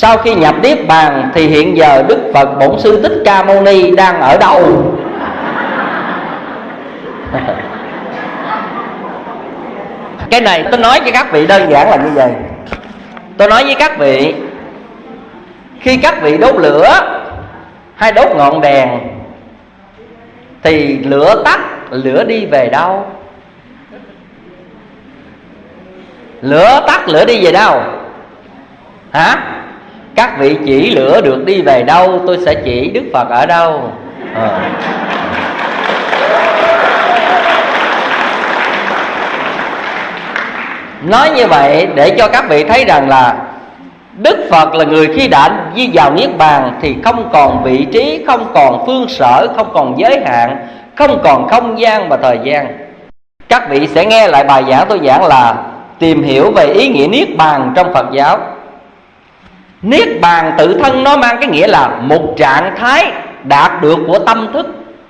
sau khi nhập niết bàn thì hiện giờ Đức Phật Bổn Sư Thích Ca Mâu Ni đang ở đâu? Cái này tôi nói cho các vị đơn giản là như vậy. Tôi nói với các vị, khi các vị đốt lửa hay đốt ngọn đèn thì lửa tắt, lửa đi về đâu? Lửa tắt, lửa đi về đâu? Hả? Các vị chỉ lửa được đi về đâu, tôi sẽ chỉ Đức Phật ở đâu. Nói như vậy để cho các vị thấy rằng là Đức Phật là người khi đã đi vào niết bàn thì không còn vị trí, không còn phương sở, không còn giới hạn, không còn không gian và thời gian. Các vị sẽ nghe lại bài giảng tôi giảng là tìm hiểu về ý nghĩa niết bàn trong Phật giáo. Niết bàn tự thân nó mang cái nghĩa là một trạng thái đạt được của tâm thức.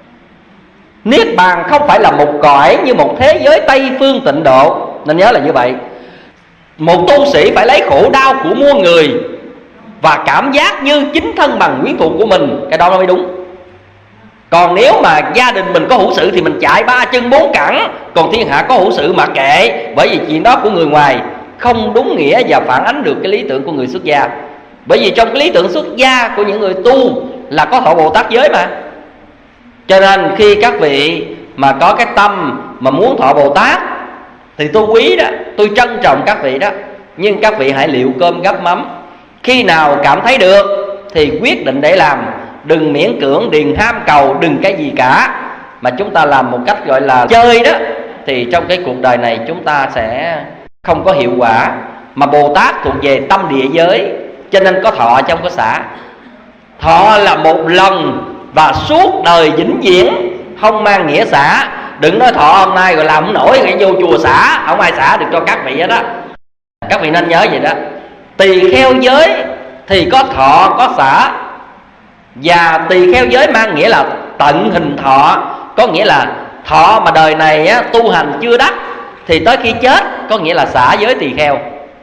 Niết bàn không phải là một cõi như một thế giới Tây phương tịnh độ, nên nhớ là như vậy. Một tu sĩ phải lấy khổ đau của muôn người và cảm giác như chính thân bằng quyến thuộc của mình, cái đó nó mới đúng. Còn nếu mà gia đình mình có hữu sự thì mình chạy ba chân bốn cẳng, còn thiên hạ có hữu sự mà kệ, bởi vì chuyện đó của người ngoài không đúng nghĩa và phản ánh được cái lý tưởng của người xuất gia. Bởi vì trong cái lý tưởng xuất gia của những người tu là có thọ Bồ Tát giới mà. Cho nên khi các vị mà có cái tâm mà muốn thọ Bồ Tát thì tôi quý đó, tôi trân trọng các vị đó. Nhưng các vị hãy liệu cơm gắp mắm. Khi nào cảm thấy được thì quyết định để làm. Đừng miễn cưỡng, đừng ham cầu, đừng cái gì cả. Mà chúng ta làm một cách gọi là chơi đó, thì trong cái cuộc đời này chúng ta sẽ không có hiệu quả. Mà Bồ Tát thuộc về tâm địa giới, cho nên có thọ chứ không có xả. Thọ là một lần và suốt đời vĩnh viễn, không mang nghĩa xả. Đừng nói thọ hôm nay rồi làm không nổi rồi vô chùa xả, không ai xả được cho các vị hết đó. Các vị nên nhớ vậy đó. Tỳ kheo giới thì có thọ có xả. Và tỳ kheo giới mang nghĩa là tận hình thọ, có nghĩa là thọ mà đời này á, tu hành chưa đắc thì tới khi chết có nghĩa là xả giới tỳ kheo.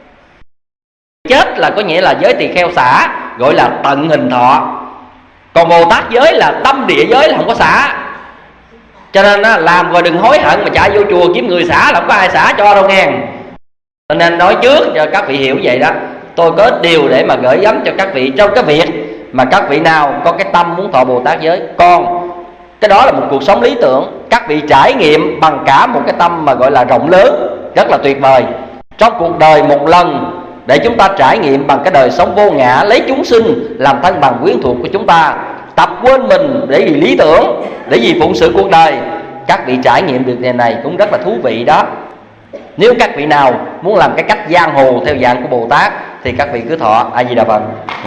Chết là có nghĩa là giới tỳ kheo xả, gọi là tận hình thọ. Còn Bồ Tát giới là tâm địa giới là không có xả. Cho nên á, làm rồi đừng hối hận mà chạy vô chùa kiếm người xả là không có ai xả cho đâu nghe. Cho nên nói trước cho các vị hiểu vậy đó. Tôi có ít điều để mà gửi gắm cho các vị trong cái việc mà các vị nào có cái tâm muốn thọ Bồ Tát giới. Còn cái đó là một cuộc sống lý tưởng, các vị trải nghiệm bằng cả một cái tâm mà gọi là rộng lớn, rất là tuyệt vời. Trong cuộc đời một lần để chúng ta trải nghiệm bằng cái đời sống vô ngã, lấy chúng sinh làm thân bằng quyến thuộc của chúng ta, tập quên mình để vì lý tưởng, để vì phụng sự cuộc đời. Các vị trải nghiệm được ngày này cũng rất là thú vị đó. Nếu các vị nào muốn làm cái cách giang hồ theo dạng của Bồ Tát thì các vị cứ thọ A Di Đà Phật.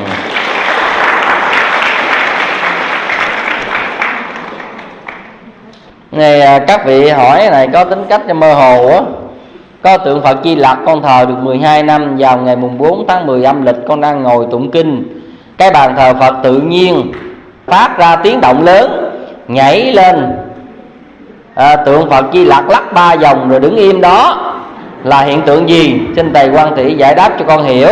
Này các vị hỏi này có tính cách mơ hồ á. Có tượng Phật Di Lặc con thờ được 12 năm. Vào ngày mùng 4 tháng 10 âm lịch con đang ngồi tụng kinh, cái bàn thờ Phật tự nhiên phát ra tiếng động lớn, nhảy lên. Tượng Phật Di Lặc lắc 3 vòng rồi đứng im đó là hiện tượng gì? Xin thầy Quan Thị giải đáp cho con hiểu.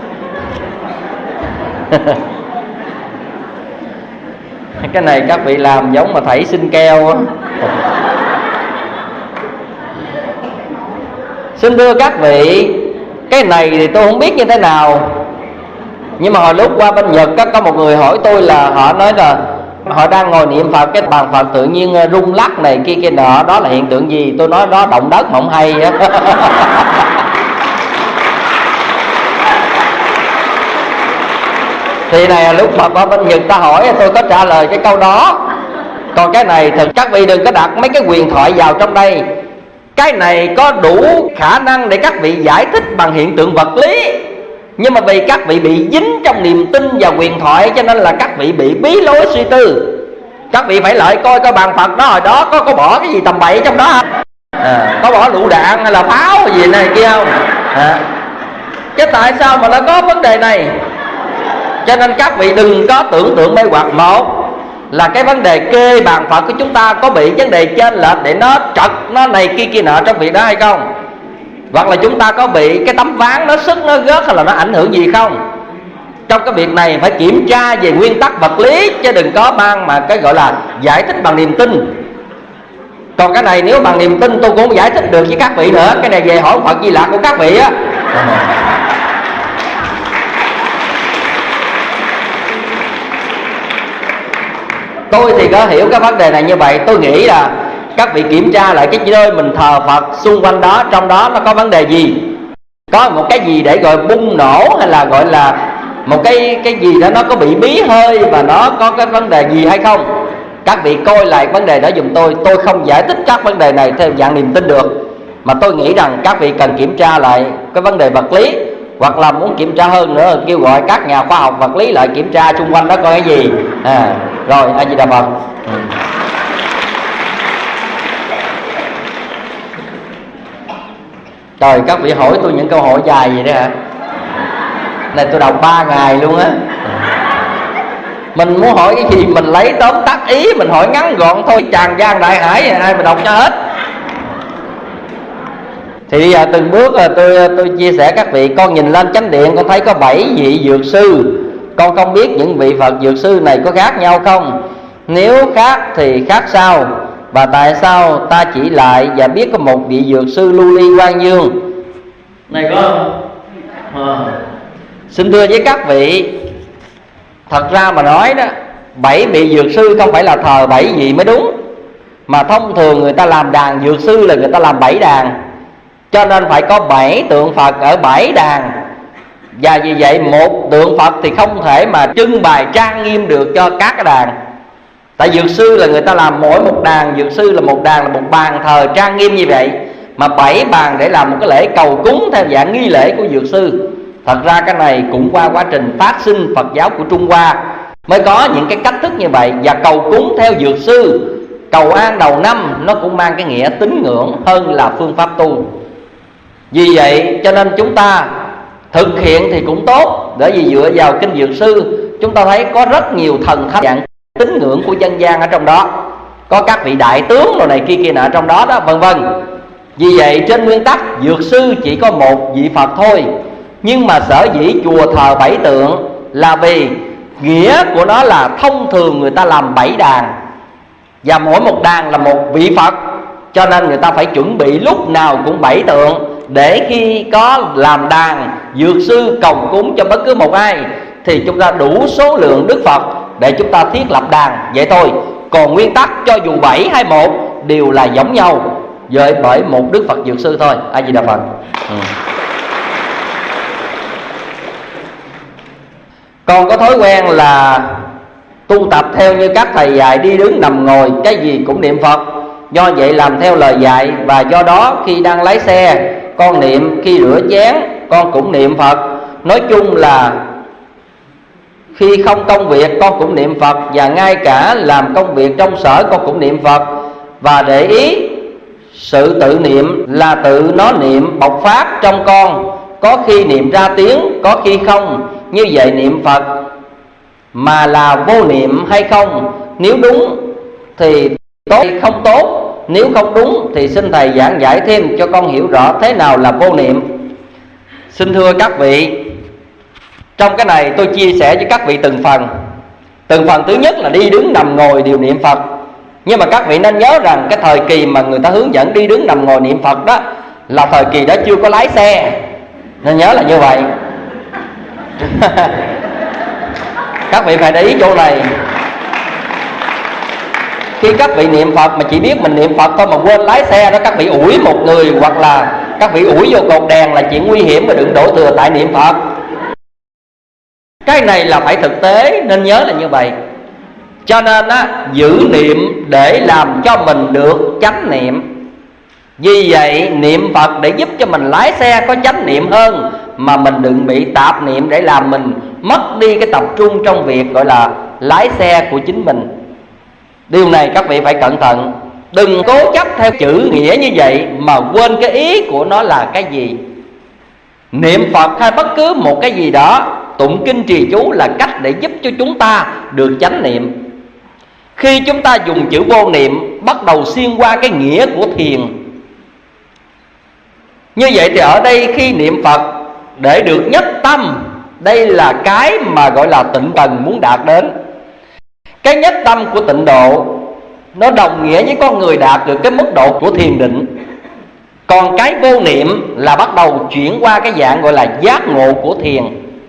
Cái này các vị làm giống mà thảy sinh keo á. Xin thưa các vị, cái này thì tôi không biết như thế nào. Nhưng mà hồi lúc qua bên Nhật có một người hỏi tôi là họ nói là họ đang ngồi niệm Phật, cái bàn Phật tự nhiên rung lắc này kia kia nọ, đó là hiện tượng gì? Tôi nói đó động đất mà không hay á. Thì này lúc mà qua bên Nhật ta hỏi tôi có trả lời cái câu đó. Còn cái này thì các vị đừng có đặt mấy cái huyền thoại vào trong đây. Cái này có đủ khả năng để các vị giải thích bằng hiện tượng vật lý, nhưng mà vì các vị bị dính trong niềm tin và huyền thoại cho nên là các vị bị bí lối suy tư. Các vị phải lại coi coi bàn Phật đó hồi đó có bỏ cái gì tầm bậy trong đó không? Có bỏ lựu đạn hay là pháo gì này kia không? Chứ tại sao mà nó có vấn đề này? Cho nên các vị đừng có tưởng tượng mê hoặc. Một là cái vấn đề kê bàn Phật của chúng ta có bị vấn đề trên lệch để nó trật nó này kia kia nọ trong việc đó hay không? Hoặc là chúng ta có bị cái tấm ván nó sức nó rớt hay là nó ảnh hưởng gì không? trong cái việc này phải kiểm tra về nguyên tắc vật lý, chứ đừng có mang mà cái gọi là giải thích bằng niềm tin. Còn cái này nếu bằng niềm tin tôi cũng không giải thích được với các vị nữa. Cái này về hỏi Phật Di Lặc của các vị á. Tôi thì có hiểu cái vấn đề này như vậy. Tôi nghĩ là các vị kiểm tra lại cái nơi mình thờ Phật, xung quanh đó, trong đó nó có vấn đề gì, có một cái gì để gọi bung nổ, hay là gọi là một cái gì đó nó có bị bí hơi và nó có cái vấn đề gì hay không. Các vị coi lại vấn đề đó giùm tôi. Tôi không giải thích các vấn đề này theo dạng niềm tin được, mà tôi nghĩ rằng các vị cần kiểm tra lại cái vấn đề vật lý, hoặc là muốn kiểm tra hơn nữa kêu gọi các nhà khoa học vật lý lại kiểm tra xung quanh đó coi cái gì. Rồi, A Di Đà Phật. Trời, các vị hỏi tôi những câu hỏi dài vậy đó hả? Này tôi đọc 3 ngày luôn á. Mình muốn hỏi cái gì mình lấy tóm tắt ý, mình hỏi ngắn gọn thôi, tràn gian đại hải ai mà đọc cho hết. Thì bây giờ từng bước là tôi chia sẻ các vị. Con nhìn lên chánh điện con thấy có 7 vị dược sư. Con không biết những vị Phật dược sư này có khác nhau không? Nếu khác thì khác sao? Và tại sao ta chỉ lại và biết có một vị dược sư Lưu Ly Quang Dương? Này con xin thưa với các vị, thật ra mà nói đó, 7 vị dược sư không phải là thờ 7 vị mới đúng. Mà thông thường người ta làm đàn dược sư là người ta làm 7 đàn, cho nên phải có 7 tượng Phật ở 7 đàn. Và vì vậy một tượng Phật thì không thể mà trưng bày trang nghiêm được cho các cái đàn. Tại dược sư là người ta làm mỗi một đàn dược sư là một đàn, là một bàn thờ trang nghiêm như vậy. Mà 7 bàn để làm một cái lễ cầu cúng theo dạng nghi lễ của dược sư. Thật ra cái này cũng qua quá trình phát sinh Phật giáo của Trung Hoa mới có những cái cách thức như vậy. Và cầu cúng theo dược sư, cầu an đầu năm, nó cũng mang cái nghĩa tín ngưỡng hơn là phương pháp tu. Vì vậy cho nên chúng ta thực hiện thì cũng tốt, bởi vì dựa vào kinh dược sư chúng ta thấy có rất nhiều thần thánh dạng tín ngưỡng của dân gian ở trong đó, có các vị đại tướng rồi này kia nọ trong đó đó, vân vân. Vì vậy trên nguyên tắc dược sư chỉ có một vị Phật thôi. Nhưng mà sở dĩ chùa thờ 7 tượng là vì nghĩa của nó là thông thường người ta làm 7 đàn, và mỗi một đàn là một vị Phật, cho nên người ta phải chuẩn bị lúc nào cũng 7 tượng, để khi có làm đàn dược sư cầu cúng cho bất cứ một ai thì chúng ta đủ số lượng Đức Phật để chúng ta thiết lập đàn. Vậy thôi. Còn nguyên tắc cho dù 7 hay 1 đều là giống nhau, bởi một Đức Phật dược sư thôi. A Di Đà Phật. Con có thói quen là tu tập theo như các thầy dạy, đi đứng nằm ngồi cái gì cũng niệm Phật. Do vậy làm theo lời dạy, và do đó khi đang lái xe con niệm, khi rửa chén con cũng niệm Phật. Nói chung là khi không công việc con cũng niệm Phật, và ngay cả làm công việc trong sở con cũng niệm Phật. Và để ý sự tự niệm là tự nó niệm bộc phát trong con, có khi niệm ra tiếng, có khi không. Như vậy niệm Phật mà là vô niệm hay không? Nếu đúng thì tốt, không tốt. Nếu không đúng thì xin thầy giảng giải thêm cho con hiểu rõ thế nào là vô niệm. Xin thưa các vị, trong cái này tôi chia sẻ với các vị từng phần. Từng phần thứ nhất là đi đứng nằm ngồi đều niệm Phật. Nhưng mà các vị nên nhớ rằng cái thời kỳ mà người ta hướng dẫn đi đứng nằm ngồi niệm Phật đó là thời kỳ đó chưa có lái xe, nên nhớ là như vậy. Các vị phải để ý chỗ này. Khi các vị niệm Phật mà chỉ biết mình niệm Phật thôi mà quên lái xe đó, các vị ủi một người hoặc là các vị ủi vô cột đèn là chuyện nguy hiểm, mà đừng đổ thừa tại niệm Phật. Cái này là phải thực tế, nên nhớ là như vậy. Cho nên á, giữ niệm để làm cho mình được chánh niệm. Vì vậy niệm Phật để giúp cho mình lái xe có chánh niệm hơn, mà mình đừng bị tạp niệm để làm mình mất đi cái tập trung trong việc gọi là lái xe của chính mình. Điều này các vị phải cẩn thận. Đừng cố chấp theo chữ nghĩa như vậy mà quên cái ý của nó là cái gì. Niệm Phật hay bất cứ một cái gì đó, tụng kinh trì chú là cách để giúp cho chúng ta được chánh niệm. Khi chúng ta dùng chữ vô niệm bắt đầu xuyên qua cái nghĩa của thiền. Như vậy thì ở đây khi niệm Phật để được nhất tâm Đây là cái mà gọi là tịnh cần muốn đạt đến. Cái nhất tâm của tịnh độ nó đồng nghĩa với con người đạt được cái mức độ của thiền định. Còn cái vô niệm là bắt đầu chuyển qua cái dạng gọi là giác ngộ của thiền.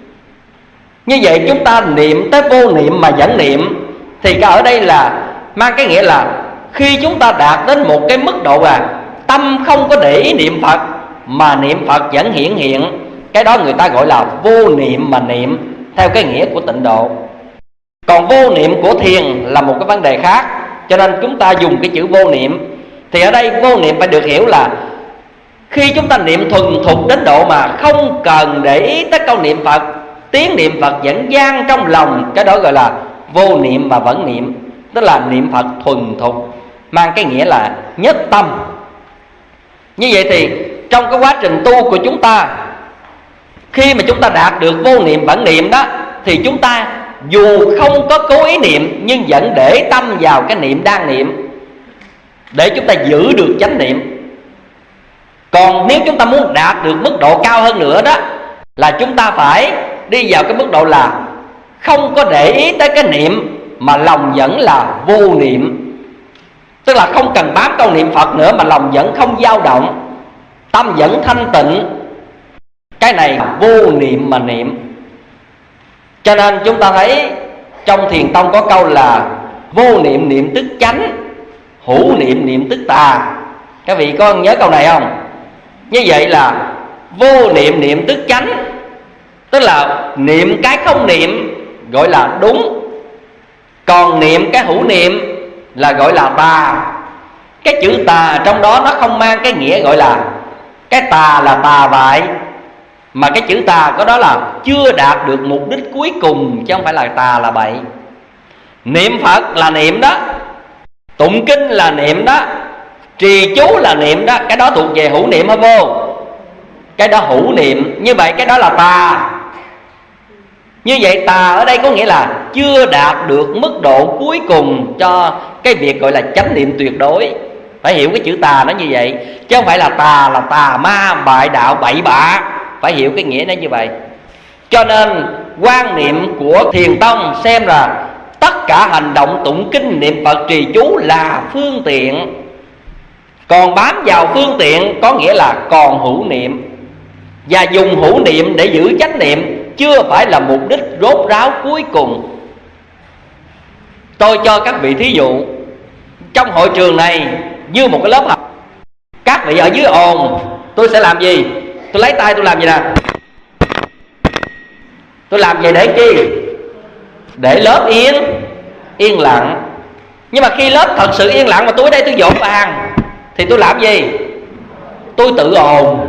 Như vậy chúng ta niệm tới vô niệm mà vẫn niệm, thì cái ở đây là mang cái nghĩa là khi chúng ta đạt đến một cái mức độ tâm không có để ý niệm Phật mà niệm Phật vẫn hiển hiện, cái đó người ta gọi là vô niệm mà niệm theo cái nghĩa của tịnh độ. Còn vô niệm của thiền là một cái vấn đề khác, cho nên chúng ta dùng cái chữ vô niệm. Thì ở đây vô niệm phải được hiểu là khi chúng ta niệm thuần thục đến độ mà không cần để ý tới câu niệm Phật, tiếng niệm Phật vẫn vang trong lòng, cái đó gọi là vô niệm mà vẫn niệm, tức là niệm Phật thuần thục, mang cái nghĩa là nhất tâm. Như vậy thì trong cái quá trình tu của chúng ta, khi mà chúng ta đạt được vô niệm vẫn niệm đó, thì chúng ta dù không có cố ý niệm nhưng vẫn để tâm vào cái niệm đang niệm để chúng ta giữ được chánh niệm. Còn nếu chúng ta muốn đạt được mức độ cao hơn nữa đó, là chúng ta phải đi vào cái mức độ là không có để ý tới cái niệm mà lòng vẫn là vô niệm. Tức là không cần bám câu niệm Phật nữa mà lòng vẫn không dao động, tâm vẫn thanh tịnh. Cái này vô niệm mà niệm. Cho nên chúng ta thấy trong Thiền Tông có câu là vô niệm niệm tức chánh, hữu niệm niệm tức tà. Các vị có nhớ câu này không? Như vậy là vô niệm niệm tức chánh, tức là niệm cái không niệm gọi là đúng, còn niệm cái hữu niệm là gọi là tà. Cái chữ tà trong đó nó không mang cái nghĩa gọi là cái tà là tà vậy, mà cái chữ tà có đó là chưa đạt được mục đích cuối cùng, chứ không phải là tà là bậy. Niệm Phật là niệm đó, tụng kinh là niệm đó, trì chú là niệm đó, cái đó thuộc về hữu niệm hay vô? Cái đó hữu niệm, như vậy cái đó là tà. Như vậy tà ở đây có nghĩa là chưa đạt được mức độ cuối cùng cho cái việc gọi là chánh niệm tuyệt đối. Phải hiểu cái chữ tà nó như vậy, chứ không phải là tà ma bại đạo bậy bạ. Phải hiểu cái nghĩa nó như vậy. Cho nên quan niệm của Thiền Tông xem là tất cả hành động tụng kinh niệm Phật trì chú là phương tiện, còn bám vào phương tiện có nghĩa là còn hữu niệm, và dùng hữu niệm để giữ chánh niệm chưa phải là mục đích rốt ráo cuối cùng. Tôi cho các vị thí dụ, trong hội trường này như một cái lớp học, các vị ở dưới ồn, tôi sẽ làm gì? Tôi lấy tay tôi làm gì nè? Tôi làm vậy để chi? Để lớp yên lặng. Nhưng mà khi lớp thật sự yên lặng mà tôi ở đây tôi dọn bàn thì tôi làm gì? Tôi tự ồn.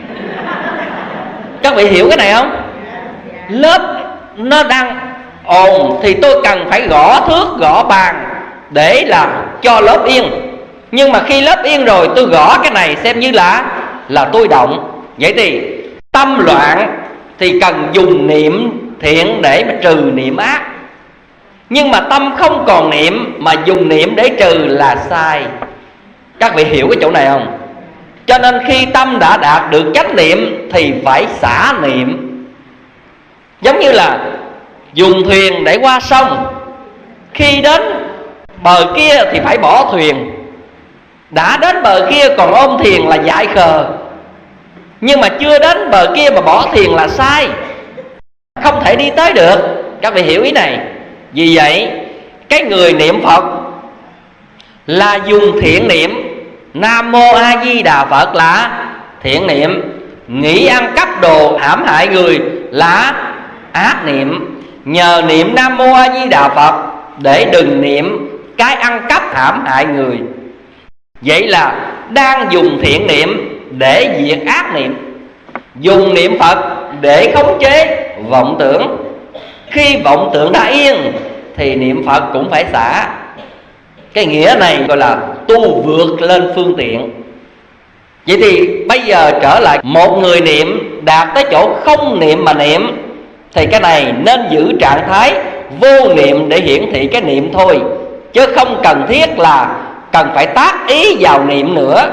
Các vị hiểu cái này không? Lớp nó đang ồn thì tôi cần phải gõ thước gõ bàn để là cho lớp yên. Nhưng mà khi lớp yên rồi tôi gõ cái này xem như là tôi động. Vậy thì tâm loạn thì cần dùng niệm thiện để mà trừ niệm ác. Nhưng mà tâm không còn niệm mà dùng niệm để trừ là sai. Các vị hiểu cái chỗ này không? Cho nên khi tâm đã đạt được chánh niệm thì phải xả niệm. Giống như là dùng thuyền để qua sông, khi đến bờ kia thì phải bỏ thuyền. Đã đến bờ kia còn ôm thuyền là dại khờ. Nhưng mà chưa đến bờ kia mà bỏ thuyền là sai, không thể đi tới được. Các vị hiểu ý này. Vì vậy cái người niệm Phật là dùng thiện niệm. Nam Mô A Di Đà Phật là thiện niệm, nghĩ ăn cắp đồ hãm hại người là ác niệm. Nhờ niệm Nam Mô A Di Đà Phật để đừng niệm cái ăn cắp hãm hại người. Vậy là đang dùng thiện niệm để diệt ác niệm, dùng niệm Phật để khống chế vọng tưởng. Khi vọng tưởng đã yên thì niệm Phật cũng phải xả. Cái nghĩa này gọi là tu vượt lên phương tiện. Vậy thì bây giờ trở lại một người niệm đạt tới chỗ không niệm mà niệm, thì cái này nên giữ trạng thái vô niệm để hiển thị cái niệm thôi, chứ không cần thiết là cần phải tác ý vào niệm nữa.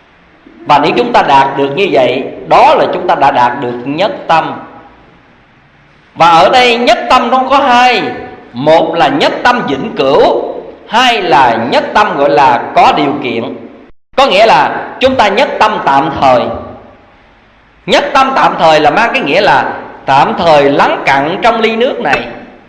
Và nếu chúng ta đạt được như vậy, đó là chúng ta đã đạt được nhất tâm. Và ở đây nhất tâm nó có hai, một là nhất tâm vĩnh cửu, hai là nhất tâm gọi là có điều kiện. Có nghĩa là chúng ta nhất tâm tạm thời. Nhất tâm tạm thời là mang cái nghĩa là tạm thời lắng cặn trong ly nước này.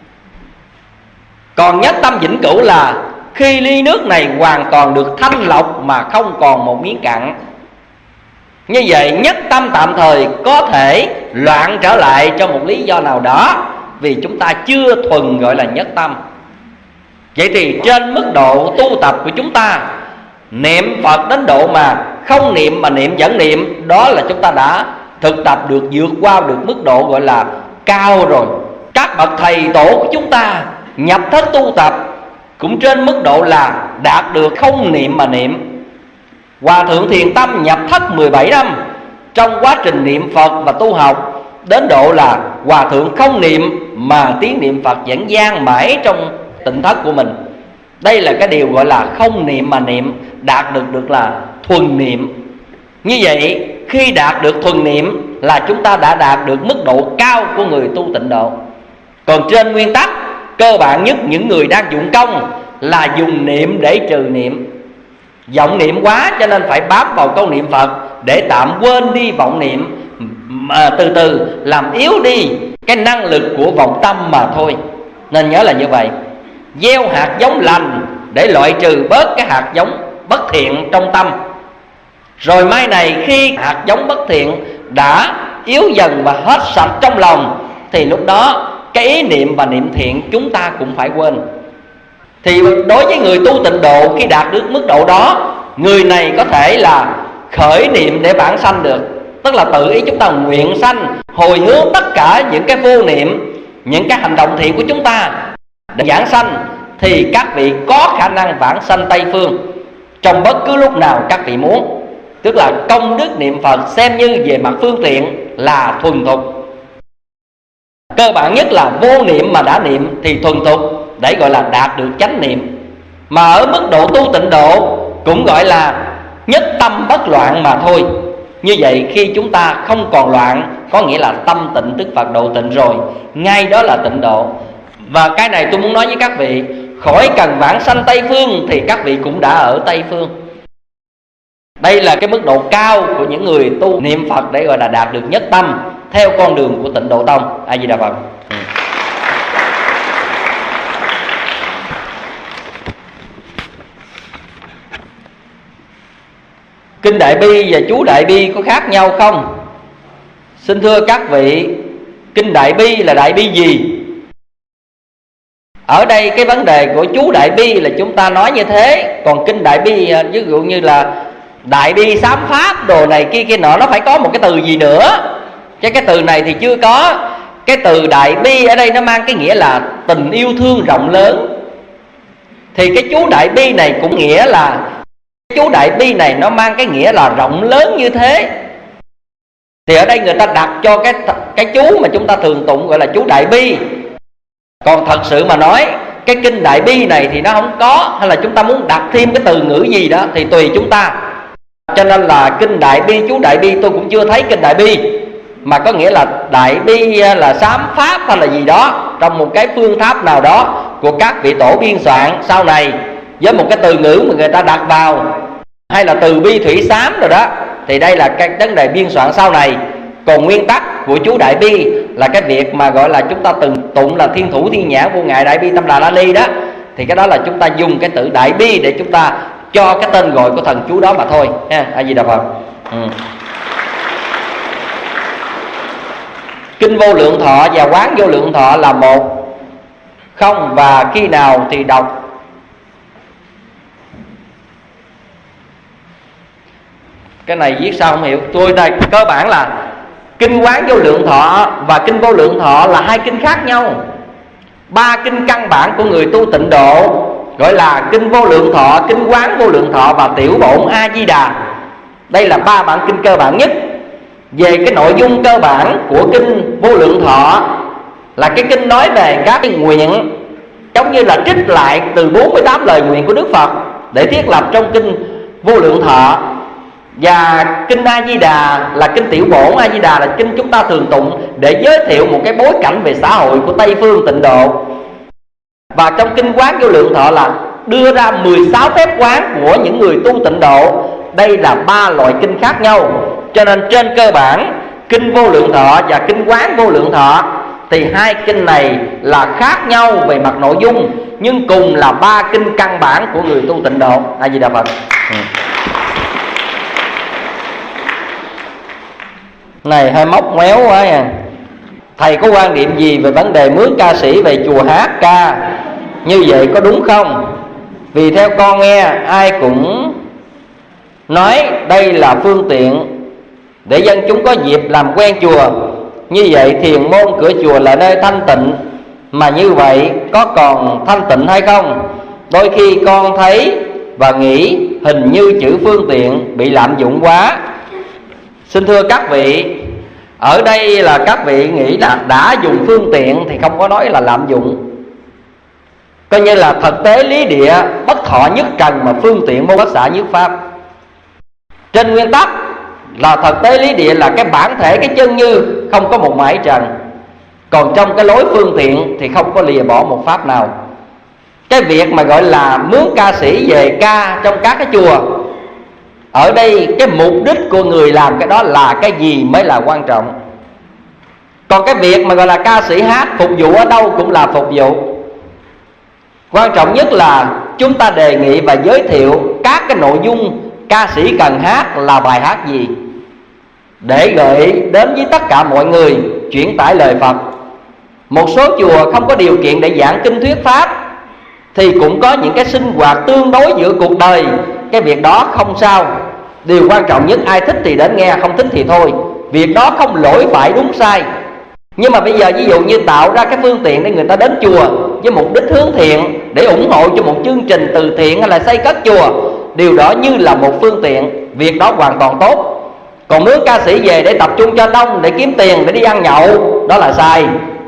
Còn nhất tâm vĩnh cửu là khi ly nước này hoàn toàn được thanh lọc mà không còn một miếng cặn. Như vậy nhất tâm tạm thời có thể loạn trở lại cho một lý do nào đó, vì chúng ta chưa thuần gọi là nhất tâm. Vậy thì trên mức độ tu tập của chúng ta, niệm Phật đến độ mà không niệm mà niệm vẫn niệm, đó là chúng ta đã thực tập được, vượt qua được mức độ gọi là cao rồi. Các bậc thầy tổ của chúng ta nhập thất tu tập cũng trên mức độ là đạt được không niệm mà niệm. Hòa thượng Thiền Tâm nhập thất 17 năm, trong quá trình niệm Phật và tu học đến độ là hòa thượng không niệm mà tiếng niệm Phật vẫn vang mãi trong tịnh thất của mình. Đây là cái điều gọi là không niệm mà niệm, đạt được là thuần niệm. Như vậy khi đạt được thuần niệm là chúng ta đã đạt được mức độ cao của người tu tịnh độ. Còn trên nguyên tắc cơ bản nhất, những người đang dụng công là dùng niệm để trừ niệm. Vọng niệm quá cho nên phải bám vào câu niệm Phật để tạm quên đi vọng niệm, mà từ từ làm yếu đi cái năng lực của vọng tâm mà thôi. Nên nhớ là như vậy. Gieo hạt giống lành để loại trừ bớt cái hạt giống bất thiện trong tâm. Rồi mai này khi hạt giống bất thiện đã yếu dần và hết sạch trong lòng, thì lúc đó cái ý niệm và niệm thiện chúng ta cũng phải quên. Thì đối với người tu tịnh độ, khi đạt được mức độ đó, người này có thể là khởi niệm để vãng sanh được. Tức là tự ý chúng ta nguyện sanh, hồi hướng tất cả những cái vô niệm, những cái hành động thiện của chúng ta để vãng sanh, thì các vị có khả năng vãng sanh Tây Phương trong bất cứ lúc nào các vị muốn. Tức là công đức niệm Phật xem như về mặt phương tiện là thuần thục. Cơ bản nhất là vô niệm mà đã niệm thì thuần thục để gọi là đạt được chánh niệm. Mà ở mức độ tu tịnh độ cũng gọi là nhất tâm bất loạn mà thôi. Như vậy khi chúng ta không còn loạn, có nghĩa là tâm tịnh tức Phật độ tịnh rồi, ngay đó là tịnh độ. Và cái này tôi muốn nói với các vị, khỏi cần vãng sanh Tây Phương thì các vị cũng đã ở Tây Phương. Đây là cái mức độ cao của những người tu niệm Phật để gọi là đạt được nhất tâm theo con đường của Tịnh Độ Tông. A Di Đà Phật. Kinh Đại Bi và chú Đại Bi có khác nhau không? Xin thưa các vị, Kinh Đại Bi là Đại Bi gì? Ở đây cái vấn đề của chú Đại Bi là chúng ta nói như thế. Còn Kinh Đại Bi ví dụ như là Đại Bi sám pháp đồ này kia nọ, nó phải có một cái từ gì nữa. Chứ cái từ này thì chưa có. Cái từ Đại Bi ở đây nó mang cái nghĩa là tình yêu thương rộng lớn. Thì cái chú Đại Bi này cũng nghĩa là, chú Đại Bi này nó mang cái nghĩa là rộng lớn như thế. Thì ở đây người ta đặt cho cái chú mà chúng ta thường tụng gọi là chú Đại Bi. Còn thật sự mà nói, cái Kinh Đại Bi này thì nó không có, hay là chúng ta muốn đặt thêm cái từ ngữ gì đó thì tùy chúng ta. Cho nên là Kinh Đại Bi, chú Đại Bi tôi cũng chưa thấy Kinh Đại Bi mà có nghĩa là Đại Bi là sám pháp hay là gì đó trong một cái phương pháp nào đó của các vị tổ biên soạn sau này với một cái từ ngữ mà người ta đặt vào, hay là từ bi thủy sám rồi đó, thì đây là cái vấn đề biên soạn sau này. Còn nguyên tắc của chú Đại Bi là cái việc mà gọi là chúng ta từng tụng là thiên thủ thiên nhãn vô ngại Đại Bi Tâm Đà La Ni đó, thì cái đó là chúng ta dùng cái từ Đại Bi để chúng ta cho cái tên gọi của thần chú đó mà thôi ha. A Di Đà Phật. Kinh Vô Lượng Thọ và Quán Vô Lượng Thọ là một không, và khi nào thì đọc? Cái này viết sao không hiểu. Tôi đây cơ bản là Kinh Quán Vô Lượng Thọ và Kinh Vô Lượng Thọ là hai kinh khác nhau. Ba kinh căn bản của người tu tịnh độ gọi là Kinh Vô Lượng Thọ, Kinh Quán Vô Lượng Thọ và Tiểu Bổn A Di Đà. Đây là ba bản kinh cơ bản nhất. Về cái nội dung cơ bản của Kinh Vô Lượng Thọ là cái kinh nói về các cái nguyện, giống như là trích lại từ 48 lời nguyện của Đức Phật để thiết lập trong Kinh Vô Lượng Thọ. Và kinh A Di Đà là kinh tiểu bổn, A Di Đà là kinh chúng ta thường tụng để giới thiệu một cái bối cảnh về xã hội của Tây phương Tịnh độ. Và trong kinh Quán Vô Lượng Thọ là đưa ra 16 phép quán của những người tu Tịnh độ. Đây là 3 loại kinh khác nhau. Cho nên trên cơ bản kinh Vô Lượng Thọ và kinh Quán Vô Lượng Thọ thì hai kinh này là khác nhau về mặt nội dung, nhưng cùng là 3 kinh căn bản của người tu Tịnh độ. A Di Đà Phật. Này hơi móc méo quá à. Thầy có quan điểm gì về vấn đề mướn ca sĩ về chùa hát ca? Như vậy có đúng không? Vì theo con nghe ai cũng nói đây là phương tiện để dân chúng có dịp làm quen chùa. Như vậy thiền môn cửa chùa là nơi thanh tịnh, mà như vậy có còn thanh tịnh hay không? Đôi khi con thấy và nghĩ hình như chữ phương tiện bị lạm dụng quá. Xin thưa các vị, ở đây là các vị nghĩ là đã dùng phương tiện thì không có nói là lạm dụng. Coi như là thực tế lý địa bất thọ nhất trần, mà phương tiện môn bất xả nhất pháp. Trên nguyên tắc là thực tế lý địa là cái bản thể, cái chân như không có một mảy trần. Còn trong cái lối phương tiện thì không có lìa bỏ một pháp nào. Cái việc mà gọi là mướn ca sĩ về ca trong các cái chùa, ở đây cái mục đích của người làm cái đó là cái gì mới là quan trọng. Còn cái việc mà gọi là ca sĩ hát phục vụ ở đâu cũng là phục vụ. Quan trọng nhất là chúng ta đề nghị và giới thiệu các cái nội dung ca sĩ cần hát là bài hát gì, để gửi đến với tất cả mọi người, chuyển tải lời Phật. Một số chùa không có điều kiện để giảng kinh thuyết pháp thì cũng có những cái sinh hoạt tương đối giữa cuộc đời. Cái việc đó không sao. Điều quan trọng nhất ai thích thì đến nghe, không thích thì thôi. Việc đó không lỗi phải đúng sai. Nhưng mà bây giờ ví dụ như tạo ra cái phương tiện để người ta đến chùa với mục đích hướng thiện, để ủng hộ cho một chương trình từ thiện hay là xây cất chùa, điều đó như là một phương tiện, việc đó hoàn toàn tốt. Còn mướn ca sĩ về để tập trung cho đông, để kiếm tiền, để đi ăn nhậu, đó là sai.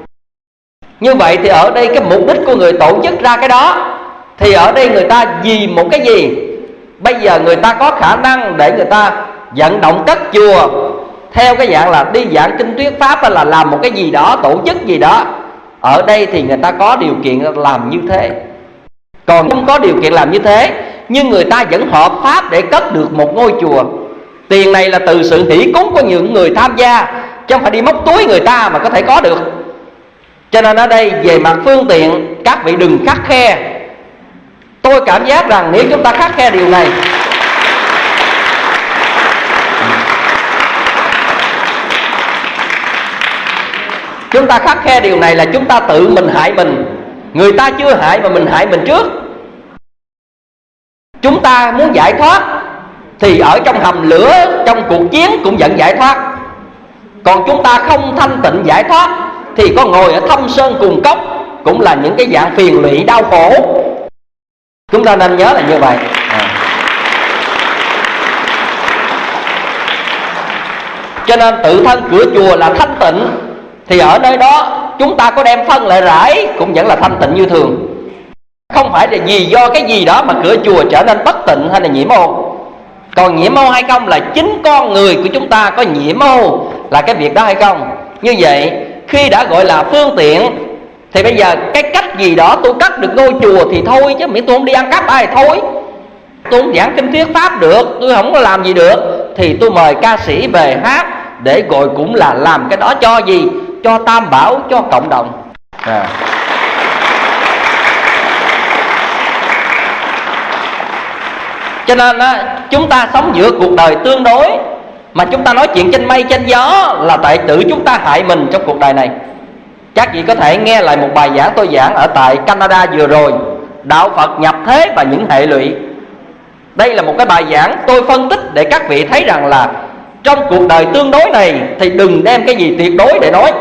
Như vậy thì ở đây cái mục đích của người tổ chức ra cái đó, thì ở đây người ta vì một cái gì? Bây giờ người ta có khả năng để người ta vận động cất chùa theo cái dạng là đi giảng kinh thuyết pháp, hay là làm một cái gì đó, tổ chức gì đó. Ở đây thì người ta có điều kiện làm như thế. Còn không có điều kiện làm như thế, nhưng người ta vẫn hợp pháp để cất được một ngôi chùa. Tiền này là từ sự hỷ cúng của những người tham gia, chứ không phải đi móc túi người ta mà có thể có được. Cho nên ở đây về mặt phương tiện, các vị đừng khắt khe. Tôi cảm giác rằng nếu chúng ta khắt khe điều này, chúng ta khắt khe điều này là chúng ta tự mình hại mình. Người ta chưa hại mà mình hại mình trước. Chúng ta muốn giải thoát thì ở trong hầm lửa, trong cuộc chiến cũng vẫn giải thoát. Còn chúng ta không thanh tịnh giải thoát thì có ngồi ở thâm sơn cùng cốc cũng là những cái dạng phiền lụy đau khổ. Chúng ta nên nhớ là như vậy. Cho nên tự thân cửa chùa là thanh tịnh, thì ở nơi đó chúng ta có đem phân lại rải cũng vẫn là thanh tịnh như thường. Không phải là vì do cái gì đó mà cửa chùa trở nên bất tịnh hay là nhiễm ô. Còn nhiễm ô hay không là chính con người của chúng ta có nhiễm ô là cái việc đó hay không. Như vậy khi đã gọi là phương tiện thì bây giờ cái cách gì đó tôi cắt được ngôi chùa thì thôi, chứ miễn tôi không đi ăn cắp ai thôi. Tôi không giảng kinh thuyết pháp được, tôi không có làm gì được, thì tôi mời ca sĩ về hát để gọi cũng là làm cái đó cho gì? Cho tam bảo, cho cộng đồng. Cho nên chúng ta sống giữa cuộc đời tương đối, mà chúng ta nói chuyện trên mây trên gió là tại tự chúng ta hại mình trong cuộc đời này. Các vị có thể nghe lại một bài giảng tôi giảng ở tại Canada vừa rồi, đạo Phật nhập thế và những hệ lụy. Đây là một cái bài giảng tôi phân tích để các vị thấy rằng là trong cuộc đời tương đối này thì đừng đem cái gì tuyệt đối để nói.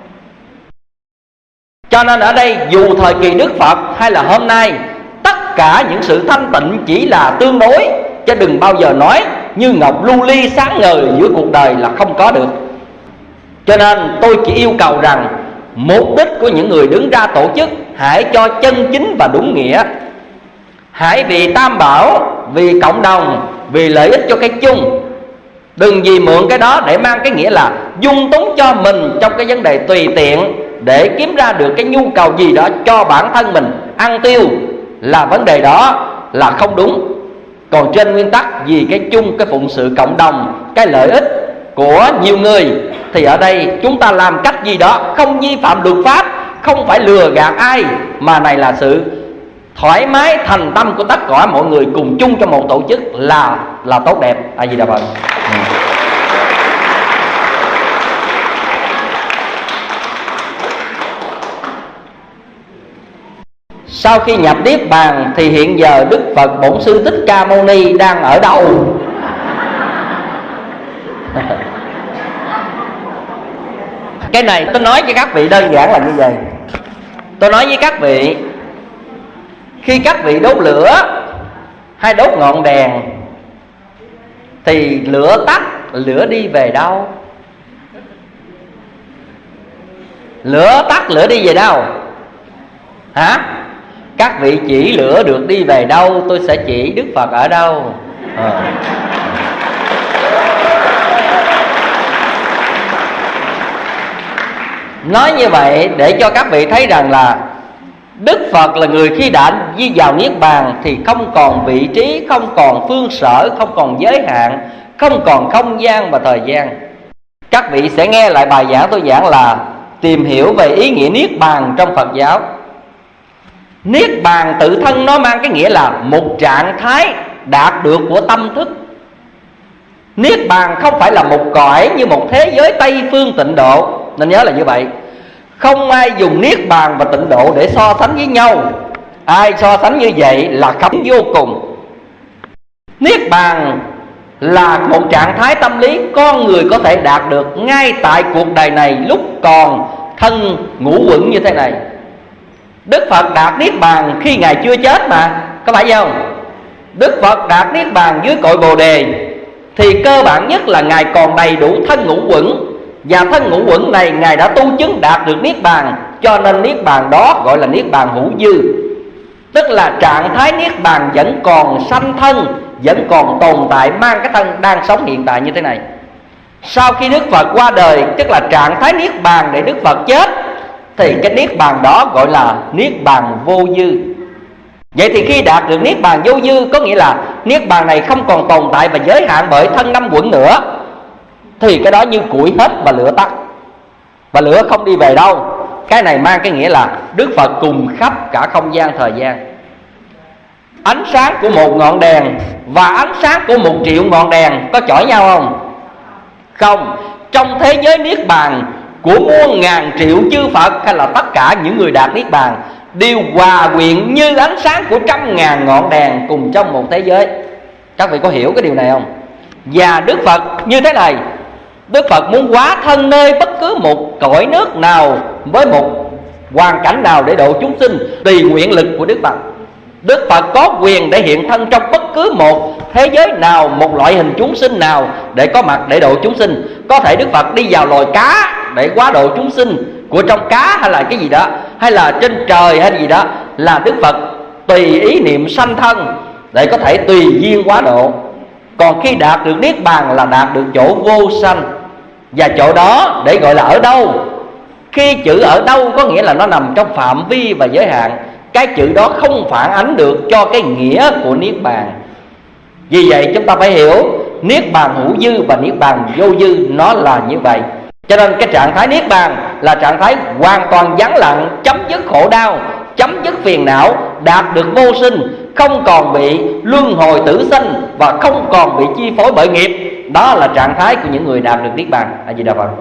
Cho nên ở đây dù thời kỳ Đức Phật hay là hôm nay, tất cả những sự thanh tịnh chỉ là tương đối, chứ đừng bao giờ nói như ngọc lưu ly sáng ngời giữa cuộc đời là không có được. Cho nên tôi chỉ yêu cầu rằng mục đích của những người đứng ra tổ chức hãy cho chân chính và đúng nghĩa. Hãy vì tam bảo, vì cộng đồng, vì lợi ích cho cái chung, Đừng vì mượn cái đó để mang cái nghĩa là dung túng cho mình trong cái vấn đề tùy tiện, để kiếm ra được cái nhu cầu gì đó cho bản thân mình ăn tiêu, là vấn đề đó là không đúng. Còn trên nguyên tắc vì cái chung, cái phụng sự cộng đồng, cái lợi ích của nhiều người, thì ở đây chúng ta làm cách gì đó không vi phạm luật pháp, không phải lừa gạt ai, mà này là sự thoải mái thành tâm của tất cả mọi người cùng chung cho một tổ chức là tốt đẹp. A Di Đà Phật. Sau khi nhập Niết Bàn thì hiện giờ Đức Phật Bổn Sư Thích Ca Mâu Ni đang ở đâu? Cái này tôi nói cho các vị đơn giản là như vậy. Tôi nói với các vị, khi các vị đốt lửa hay đốt ngọn đèn thì lửa tắt, lửa đi về đâu? Lửa tắt, lửa đi về đâu? Hả? Các vị chỉ lửa được đi về đâu, tôi sẽ chỉ Đức Phật ở đâu. Nói như vậy để cho các vị thấy rằng là Đức Phật là người khi đã đi vào Niết Bàn thì không còn vị trí, không còn phương sở, không còn giới hạn, không còn không gian và thời gian. Các vị sẽ nghe lại bài giảng tôi giảng là tìm hiểu về ý nghĩa Niết Bàn trong Phật giáo. Niết Bàn tự thân nó mang cái nghĩa là một trạng thái đạt được của tâm thức. Niết Bàn không phải là một cõi như một thế giới Tây phương tịnh độ, nên nhớ là như vậy. Không ai dùng Niết Bàn và tịnh độ để so sánh với nhau. Ai so sánh như vậy là khấm vô cùng. Niết Bàn là một trạng thái tâm lý con người có thể đạt được ngay tại cuộc đời này, lúc còn thân ngũ uẩn như thế này. Đức Phật đạt Niết Bàn khi Ngài chưa chết mà, có phải không? Đức Phật đạt Niết Bàn dưới cội Bồ Đề thì cơ bản nhất là Ngài còn đầy đủ thân ngũ uẩn, và thân ngũ uẩn này Ngài đã tu chứng đạt được Niết Bàn, cho nên Niết Bàn đó gọi là Niết Bàn hữu dư. Tức là trạng thái Niết Bàn vẫn còn sanh thân, vẫn còn tồn tại, mang cái thân đang sống hiện tại như thế này. Sau khi Đức Phật qua đời, tức là trạng thái Niết Bàn để Đức Phật chết, thì cái Niết Bàn đó gọi là Niết Bàn vô dư. Vậy thì khi đạt được Niết Bàn vô dư, có nghĩa là Niết Bàn này không còn tồn tại và giới hạn bởi thân năm uẩn nữa, thì cái đó như củi hết và lửa tắt, và lửa không đi về đâu. Cái này mang cái nghĩa là Đức Phật cùng khắp cả không gian thời gian. Ánh sáng của một ngọn đèn và ánh sáng của 1 triệu ngọn đèn có chọi nhau không? Không. Trong thế giới Niết Bàn của muôn ngàn triệu chư Phật hay là tất cả những người đạt Niết Bàn đều hòa quyện như ánh sáng của 100.000 ngọn đèn cùng trong một thế giới. Các vị có hiểu cái điều này không? Và Đức Phật như thế này, Đức Phật muốn hóa thân nơi bất cứ một cõi nước nào, với một hoàn cảnh nào để độ chúng sinh, tùy nguyện lực của Đức Phật. Đức Phật có quyền để hiện thân trong bất cứ một thế giới nào, một loại hình chúng sinh nào để có mặt để độ chúng sinh. Có thể Đức Phật đi vào loài cá để hóa độ chúng sinh của trong cá hay là cái gì đó, hay là trên trời hay gì đó, là Đức Phật tùy ý niệm sanh thân để có thể tùy duyên hóa độ. Còn khi đạt được Niết Bàn là đạt được chỗ vô sanh. Và chỗ đó để gọi là ở đâu? Khi chữ ở đâu có nghĩa là nó nằm trong phạm vi và giới hạn. Cái chữ đó không phản ánh được cho cái nghĩa của Niết Bàn. Vì vậy chúng ta phải hiểu Niết Bàn hữu dư và Niết Bàn vô dư nó là như vậy. Cho nên cái trạng thái Niết Bàn là trạng thái hoàn toàn vắng lặng, chấm dứt khổ đau, chấm dứt phiền não, đạt được vô sinh, không còn bị luân hồi tử sinh và không còn bị chi phối bởi nghiệp. Đó là trạng thái của những người đạt được Niết Bàn. A Di Đà Phật.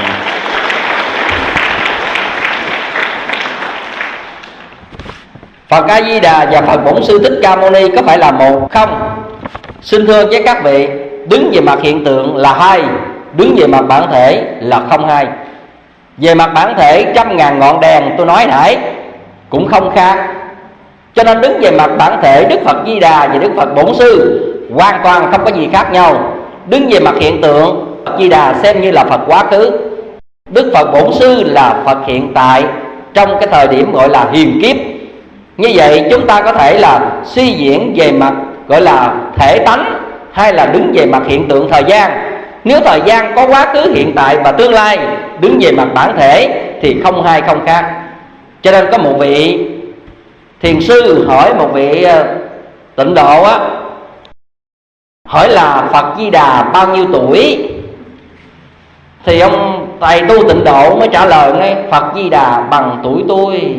Phật A Di Đà và Phật Bổn Sư Thích Ca Mâu Ni có phải là một không? Xin thưa với các vị, đứng về mặt hiện tượng là hai, đứng về mặt bản thể là không hai. Về mặt bản thể 100.000 ngọn đèn tôi nói nãy cũng không khác. Cho nên đứng về mặt bản thể Đức Phật Di Đà và Đức Phật Bổn Sư hoàn toàn không có gì khác nhau. Đứng về mặt hiện tượng, Phật Di Đà xem như là Phật quá khứ, Đức Phật Bổn Sư là Phật hiện tại trong cái thời điểm gọi là hiền kiếp. Như vậy chúng ta có thể là suy diễn về mặt gọi là thể tánh, hay là đứng về mặt hiện tượng thời gian. Nếu thời gian có quá khứ, hiện tại và tương lai, đứng về mặt bản thể thì không hai không khác. Cho nên có một vị thiền sư hỏi một vị tịnh độ á, hỏi là Phật Di Đà bao nhiêu tuổi? Thì ông thầy tu tịnh độ mới trả lời ngay: Phật Di Đà bằng tuổi tôi.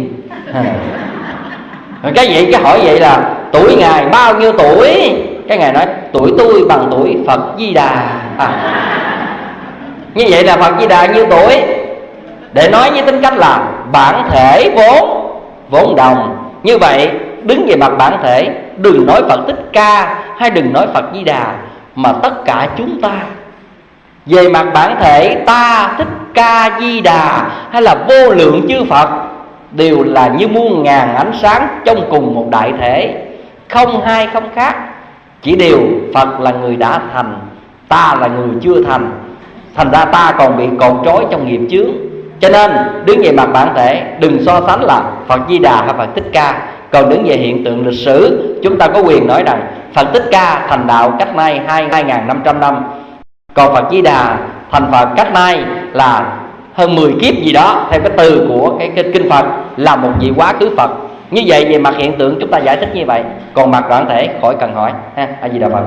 Cái vậy, cái hỏi vậy là tuổi ngài bao nhiêu tuổi? Cái ngài nói tuổi tôi bằng tuổi Phật Di Đà. Như vậy là Phật Di Đà nhiêu tuổi? Để nói với tính cách là bản thể vốn đồng. Như vậy đứng về mặt bản thể, đừng nói Phật Thích Ca hay đừng nói Phật Di Đà, mà tất cả chúng ta về mặt bản thể, ta Thích Ca Di Đà hay là vô lượng chư Phật đều là như muôn ngàn ánh sáng trong cùng một đại thể, không hai không khác. Chỉ điều Phật là người đã thành, ta là người chưa thành. Thành ra ta còn bị cột trói trong nghiệp chướng. Cho nên đứng về mặt bản thể, đừng so sánh là Phật Di Đà hay Phật Thích Ca. Còn đứng về hiện tượng lịch sử, chúng ta có quyền nói rằng Phật Thích Ca thành đạo cách nay 2.500 năm, còn Phật Di Đà thành Phật cách nay là hơn 10 kiếp gì đó, theo cái từ của cái kinh Phật, là một vị quá khứ Phật. Như vậy về mặt hiện tượng chúng ta giải thích như vậy, còn mặt bản thể khỏi cần hỏi ha. A Di Đà Phật.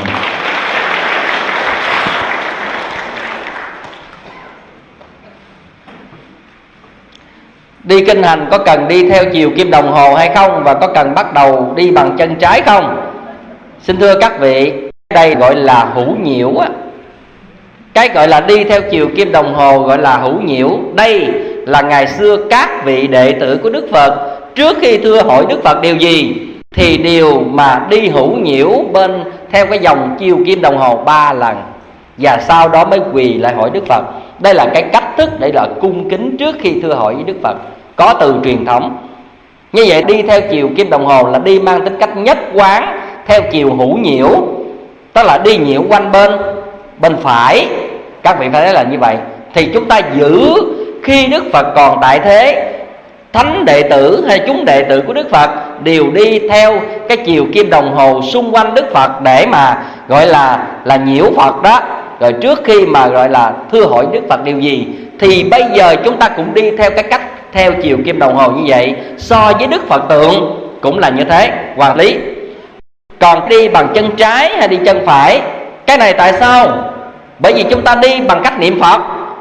Đi kinh hành có cần đi theo chiều kim đồng hồ hay không, và có cần bắt đầu đi bằng chân trái không? Xin thưa các vị, đây gọi là hữu nhiễu á. Cái gọi là đi theo chiều kim đồng hồ gọi là hữu nhiễu. Đây là ngày xưa các vị đệ tử của Đức Phật, trước khi thưa hỏi Đức Phật điều gì thì đều mà đi hữu nhiễu bên theo cái dòng chiều kim đồng hồ 3 lần, và sau đó mới quỳ lại hỏi Đức Phật. Đây là cái cách thức để là cung kính trước khi thưa hỏi với Đức Phật, có từ truyền thống. Như vậy đi theo chiều kim đồng hồ là đi mang tính cách nhất quán theo chiều hữu nhiễu, tức là đi nhiễu quanh bên phải. Các vị phải thấy là như vậy. Thì chúng ta giữ khi Đức Phật còn tại thế, thánh đệ tử hay chúng đệ tử của Đức Phật đều đi theo cái chiều kim đồng hồ xung quanh Đức Phật để mà gọi là nhiễu Phật đó. Rồi trước khi mà gọi là thưa hỏi Đức Phật điều gì thì bây giờ chúng ta cũng đi theo cái cách theo chiều kim đồng hồ như vậy. So với Đức Phật tượng cũng là như thế, hoàn lý. Còn đi bằng chân trái hay đi chân phải, cái này tại sao? Bởi vì chúng ta đi bằng cách niệm Phật.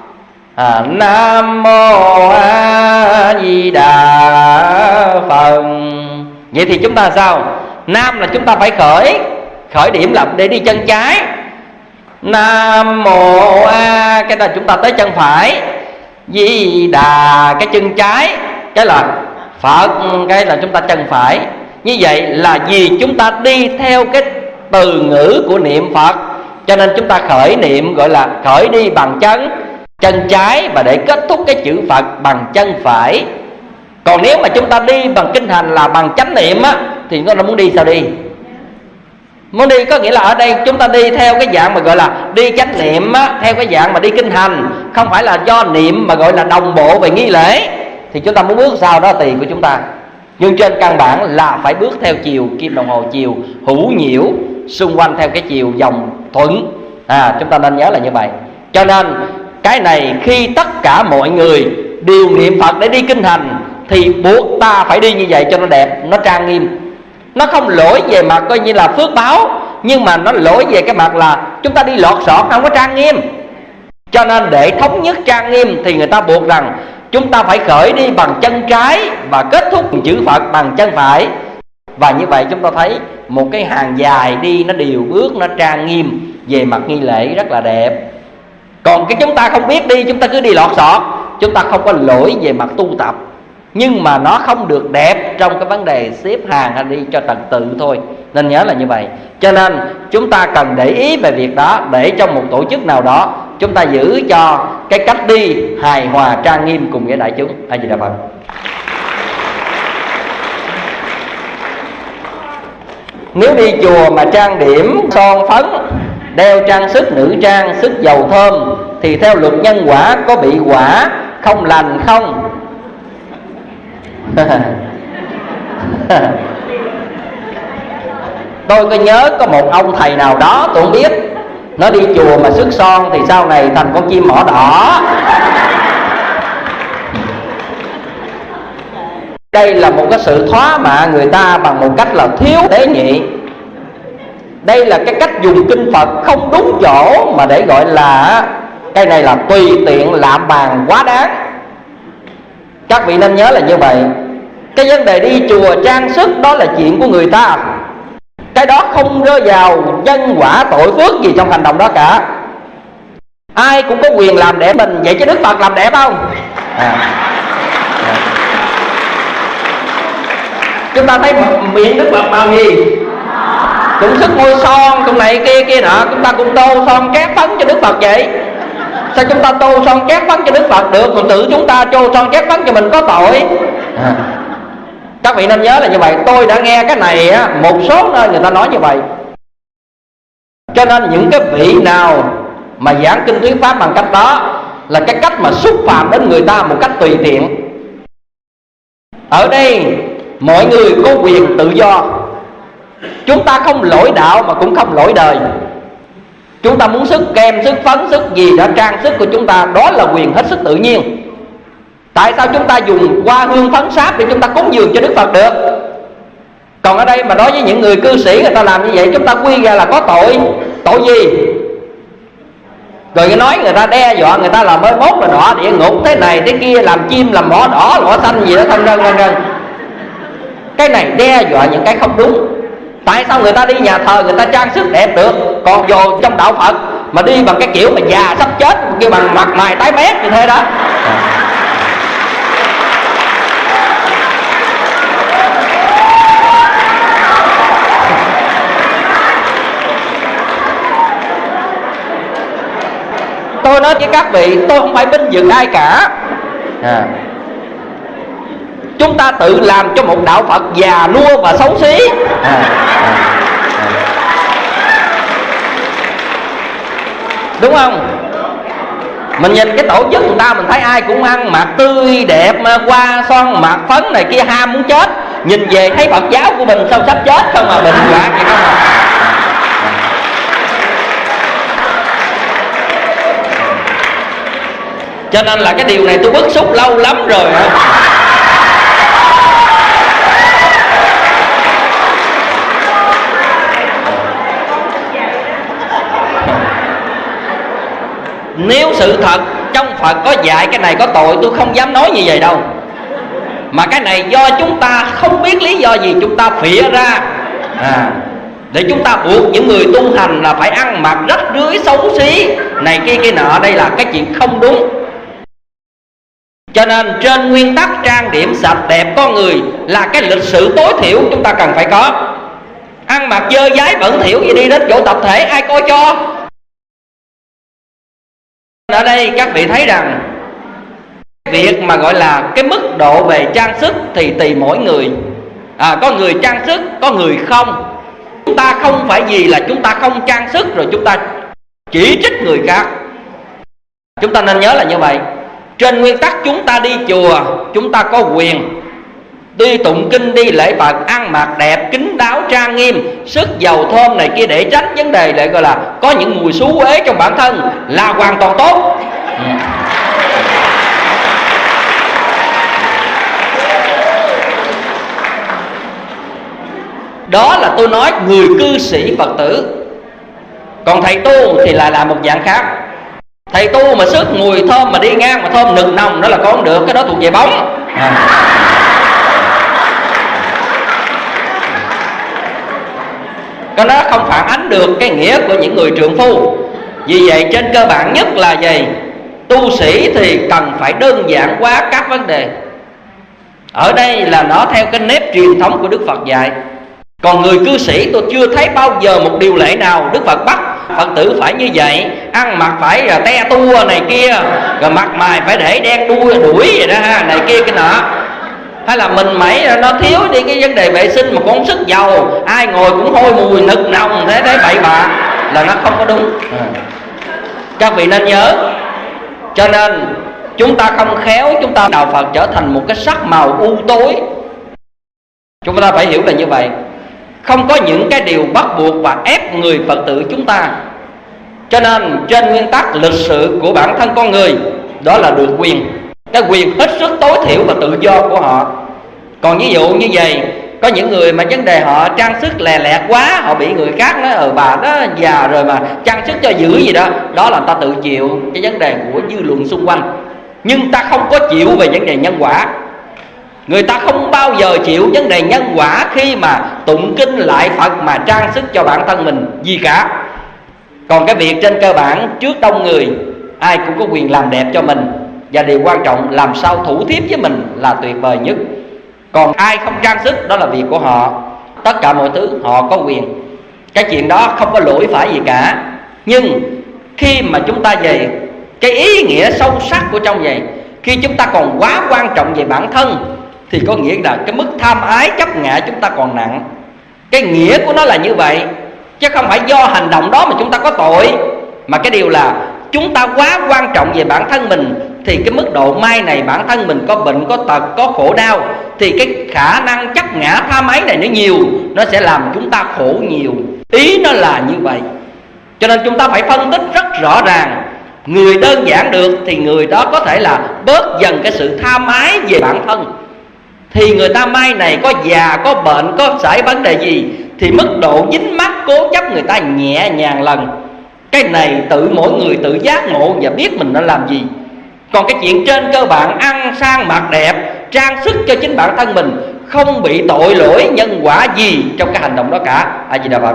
Nam Mô A Di Đà Phật. Vậy thì chúng ta sao? Nam là chúng ta phải khởi điểm là để đi chân trái. Nam Mô A, cái là chúng ta tới chân phải. Di Đà, cái chân trái, cái là Phật, cái là chúng ta chân phải. Như vậy là vì chúng ta đi theo cái từ ngữ của niệm Phật, cho nên chúng ta khởi niệm gọi là khởi đi bằng chân trái, và để kết thúc cái chữ Phật bằng chân phải. Còn nếu mà chúng ta đi bằng kinh hành là bằng chánh niệm á, thì nó muốn đi sao đi? Muốn đi có nghĩa là ở đây chúng ta đi theo cái dạng mà gọi là đi chánh niệm á, theo cái dạng mà đi kinh hành, không phải là do niệm mà gọi là đồng bộ về nghi lễ. Thì chúng ta muốn bước sao đó tùy của chúng ta, nhưng trên căn bản là phải bước theo chiều kim đồng hồ, chiều hữu nhiễu xung quanh theo cái chiều dòng thuận. Chúng ta nên nhớ là như vậy. Cho nên cái này khi tất cả mọi người đều niệm Phật để đi kinh hành thì buộc ta phải đi như vậy cho nó đẹp, nó trang nghiêm. Nó không lỗi về mặt coi như là phước báo, nhưng mà nó lỗi về cái mặt là chúng ta đi lọt sọt, không có trang nghiêm. Cho nên để thống nhất trang nghiêm thì người ta buộc rằng chúng ta phải khởi đi bằng chân trái và kết thúc chữ Phật bằng chân phải. Và như vậy chúng ta thấy một cái hàng dài đi nó đều bước, nó trang nghiêm về mặt nghi lễ rất là đẹp. Còn cái chúng ta không biết đi, chúng ta cứ đi lọt sọt, chúng ta không có lỗi về mặt tu tập, nhưng mà nó không được đẹp trong cái vấn đề xếp hàng hay đi cho trật tự thôi. Nên nhớ là như vậy. Cho nên chúng ta cần để ý về việc đó, để trong một tổ chức nào đó chúng ta giữ cho cái cách đi hài hòa trang nghiêm cùng với đại chúng. A Di Đà Phật. Nếu đi chùa mà trang điểm son phấn, đeo trang sức nữ trang, sức dầu thơm thì theo luật nhân quả có bị quả không lành không? Tôi có nhớ có một ông thầy nào đó tôi không biết, Nó đi chùa mà sức son thì sau này thành con chim mỏ đỏ. Đây là một cái sự thóa mạ người ta bằng một cách là thiếu tế nhị. Đây là cái cách dùng kinh Phật không đúng chỗ, mà để gọi là cái này là tùy tiện lạm bàn quá đáng. Các vị nên nhớ là như vậy. Cái vấn đề đi chùa trang sức đó là chuyện của người ta, cái đó không rơi vào nhân quả tội phước gì trong hành động đó cả. Ai cũng có quyền làm đẹp mình, vậy chứ Đức Phật làm đẹp không? Chúng ta thấy miệng Đức Phật màu gì? Cũng sức môi son, cũng này kia kia nọ. Chúng ta cũng tô son cát phấn cho Đức Phật vậy. Sao chúng ta tô son cát phấn cho Đức Phật được, còn tự chúng ta tô son cát phấn cho mình có tội? Các vị nên nhớ là như vậy. Tôi đã nghe cái này á, một số nơi người ta nói như vậy. Cho nên những cái vị nào mà giảng kinh thuyết pháp bằng cách đó là cái cách mà xúc phạm đến người ta một cách tùy tiện. Ở đây mọi người có quyền tự do. Chúng ta không lỗi đạo mà cũng không lỗi đời. Chúng ta muốn sức kem, sức phấn, sức gì đó, trang sức của chúng ta, đó là quyền hết sức tự nhiên. Tại sao chúng ta dùng hoa hương phấn sáp để chúng ta cúng dường cho Đức Phật được? Còn ở đây mà đối với những người cư sĩ người ta làm như vậy, chúng ta quy ra là có tội. Tội gì? Rồi nói người ta đe dọa người ta là mới mốt là đọa địa ngục thế này thế kia, làm chim làm mỏ đỏ lỗ xanh gì đó, thân vân. Cái này đe dọa những cái không đúng. Tại sao người ta đi nhà thờ người ta trang sức đẹp được, còn vô trong đạo Phật mà đi bằng cái kiểu mà già sắp chết, kêu bằng mặt mày tái mét như thế đó? Tôi nói với các vị, tôi không phải binh vực ai cả. Chúng ta tự làm cho một đạo Phật già nua và xấu xí. Đúng không? Mình nhìn cái tổ chức người ta, mình thấy ai cũng ăn mặc tươi đẹp, qua son mặc phấn này kia, ham muốn chết. Nhìn về thấy Phật giáo của mình sao sắp chết không mà bệnh hoạn vậy không à. Cho nên là cái điều này tôi bức xúc lâu lắm rồi. Nếu sự thật trong Phật có dạy cái này có tội, tôi không dám nói như vậy đâu. Mà cái này do chúng ta không biết lý do gì chúng ta phịa ra để chúng ta buộc những người tu hành là phải ăn mặc rách rưới xấu xí này kia kia nọ. Đây là cái chuyện không đúng. Cho nên trên nguyên tắc trang điểm sạch đẹp con người là cái lịch sự tối thiểu chúng ta cần phải có. Ăn mặc dơ dái bẩn thỉu gì đi đến chỗ tập thể ai coi cho. Ở đây các vị thấy rằng việc mà gọi là cái mức độ về trang sức thì tùy mỗi người. Có người trang sức, có người không. Chúng ta không phải vì là chúng ta không trang sức rồi chúng ta chỉ trích người khác. Chúng ta nên nhớ là như vậy. Trên nguyên tắc chúng ta đi chùa, chúng ta có quyền đi tụng kinh, đi lễ Phật, ăn mặc đẹp, kín đáo, trang nghiêm, sức dầu thơm này kia để tránh vấn đề lại gọi là có những mùi xú uế trong bản thân là hoàn toàn tốt. Đó là tôi nói người cư sĩ Phật tử. Còn thầy tu thì lại là một dạng khác. Thầy tu mà sức mùi thơm mà đi ngang mà thơm nực nồng đó là có không được, cái đó thuộc về bóng. Cái đó không phản ánh được cái nghĩa của những người trượng phu. Vì vậy trên cơ bản nhất là gì? Tu sĩ thì cần phải đơn giản hóa các vấn đề. Ở đây là nó theo cái nếp truyền thống của Đức Phật dạy. Còn người cư sĩ tôi chưa thấy bao giờ một điều lệ nào Đức Phật bắt Phật tử phải như vậy, ăn mặc phải te tua này kia, rồi mặt mày phải để đen đuôi đuổi vậy đó ha, này kia cái nọ. Hay là mình mẩy nó thiếu đi cái vấn đề vệ sinh mà con sức dầu, ai ngồi cũng hôi mùi nực nồng thế bậy bạ là nó không có đúng. Các vị nên nhớ. Cho nên chúng ta không khéo, chúng ta đạo Phật trở thành một cái sắc màu u tối. Chúng ta phải hiểu là như vậy. Không có những cái điều bắt buộc và ép người Phật tử chúng ta. Cho nên trên nguyên tắc lịch sự của bản thân con người, đó là được quyền, cái quyền hết sức tối thiểu và tự do của họ. Còn ví dụ như vậy, có những người mà vấn đề họ trang sức lè lẹt quá, họ bị người khác nói bà đó già rồi mà trang sức cho dữ gì đó, đó là người ta tự chịu cái vấn đề của dư luận xung quanh. Nhưng ta không có chịu về vấn đề nhân quả. Người ta không bao giờ chịu vấn đề nhân quả khi mà tụng kinh lại Phật mà trang sức cho bản thân mình gì cả. Còn cái việc trên cơ bản trước đông người, ai cũng có quyền làm đẹp cho mình, và điều quan trọng làm sao thủ thiếp với mình là tuyệt vời nhất. Còn ai không trang sức đó là việc của họ, tất cả mọi thứ họ có quyền. Cái chuyện đó không có lỗi phải gì cả. Nhưng khi mà chúng ta về cái ý nghĩa sâu sắc của trong vậy, khi chúng ta còn quá quan trọng về bản thân, thì có nghĩa là cái mức tham ái chấp ngã chúng ta còn nặng. Cái nghĩa của nó là như vậy, chứ không phải do hành động đó mà chúng ta có tội. Mà cái điều là chúng ta quá quan trọng về bản thân mình, thì cái mức độ mai này bản thân mình có bệnh, có tật, có khổ đau, thì cái khả năng chấp ngã tham ái này nó nhiều, nó sẽ làm chúng ta khổ nhiều. Ý nó là như vậy. Cho nên chúng ta phải phân tích rất rõ ràng. Người đơn giản được thì người đó có thể là bớt dần cái sự tham ái về bản thân. Thì người ta mai này có già, có bệnh, có xảy vấn đề gì, thì mức độ dính mắc cố chấp người ta nhẹ nhàng lần. Cái này tự mỗi người tự giác ngộ và biết mình nên làm gì. Còn cái chuyện trên cơ bản ăn sang mặc đẹp, trang sức cho chính bản thân mình, không bị tội lỗi nhân quả gì trong cái hành động đó cả. A Di Đà Phật.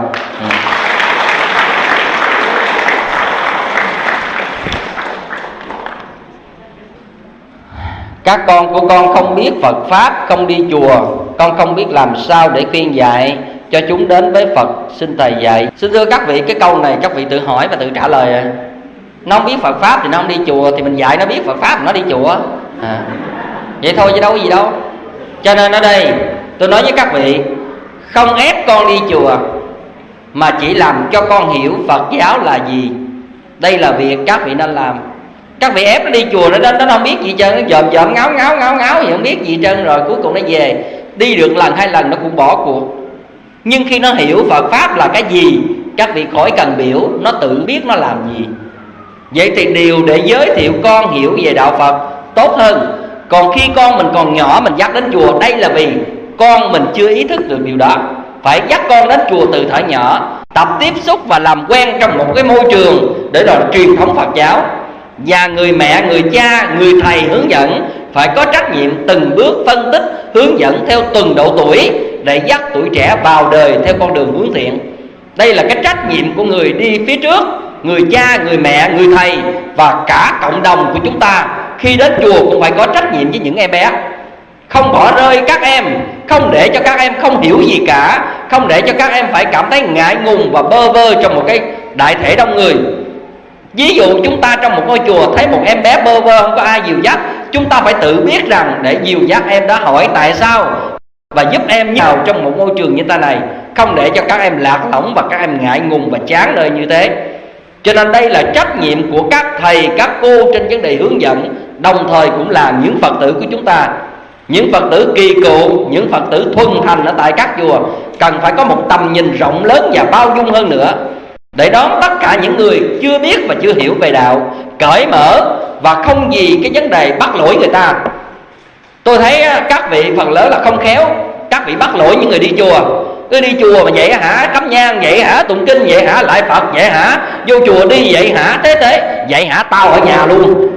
Các con của con không biết Phật Pháp, không đi chùa, con không biết làm sao để khuyên dạy cho chúng đến với Phật, xin Thầy dạy. Xin thưa các vị, cái câu này các vị tự hỏi và tự trả lời. Nó không biết Phật Pháp thì nó không đi chùa, thì mình dạy nó biết Phật Pháp thì nó đi chùa. Vậy thôi chứ đâu có gì đâu. Cho nên ở đây tôi nói với các vị, không ép con đi chùa, mà chỉ làm cho con hiểu Phật giáo là gì. Đây là việc các vị nên làm. Các vị ép nó đi chùa nó không biết gì trơn, nó dòm ngáo gì không biết gì trơn, rồi cuối cùng nó về. Đi được lần hai lần nó cũng bỏ cuộc. Nhưng khi nó hiểu Phật Pháp là cái gì, các vị khỏi cần biểu, nó tự biết nó làm gì. Vậy thì điều để giới thiệu con hiểu về đạo Phật tốt hơn. Còn khi con mình còn nhỏ mình dắt đến chùa, đây là vì con mình chưa ý thức được điều đó. Phải dắt con đến chùa từ thuở nhỏ, tập tiếp xúc và làm quen trong một cái môi trường để rồi truyền thống Phật giáo. Và người mẹ, người cha, người thầy hướng dẫn phải có trách nhiệm từng bước phân tích, hướng dẫn theo từng độ tuổi để dắt tuổi trẻ vào đời theo con đường hướng thiện. Đây là cái trách nhiệm của người đi phía trước, người cha, người mẹ, người thầy và cả cộng đồng của chúng ta. Khi đến chùa cũng phải có trách nhiệm với những em bé, không bỏ rơi các em, không để cho các em không hiểu gì cả, không để cho các em phải cảm thấy ngại ngùng và bơ vơ trong một cái đại thể đông người. Ví dụ chúng ta trong một ngôi chùa thấy một em bé bơ vơ không có ai dìu dắt, chúng ta phải tự biết rằng để dìu dắt em đó, hỏi tại sao và giúp em vào trong một môi trường như thế này, không để cho các em lạc lõng và các em ngại ngùng và chán nơi như thế. Cho nên đây là trách nhiệm của các thầy, các cô trên vấn đề hướng dẫn, đồng thời cũng là những Phật tử của chúng ta. Những Phật tử kỳ cựu, những Phật tử thuần thành ở tại các chùa cần phải có một tầm nhìn rộng lớn và bao dung hơn nữa, để đón tất cả những người chưa biết và chưa hiểu về đạo, cởi mở và không vì cái vấn đề bắt lỗi người ta. Tôi thấy các vị phần lớn là không khéo, các vị bắt lỗi những người đi chùa. Cứ đi chùa mà vậy hả, cắm nhang vậy hả, tụng kinh vậy hả, lại Phật vậy hả, vô chùa đi vậy hả, thế vậy hả, tao ở nhà luôn.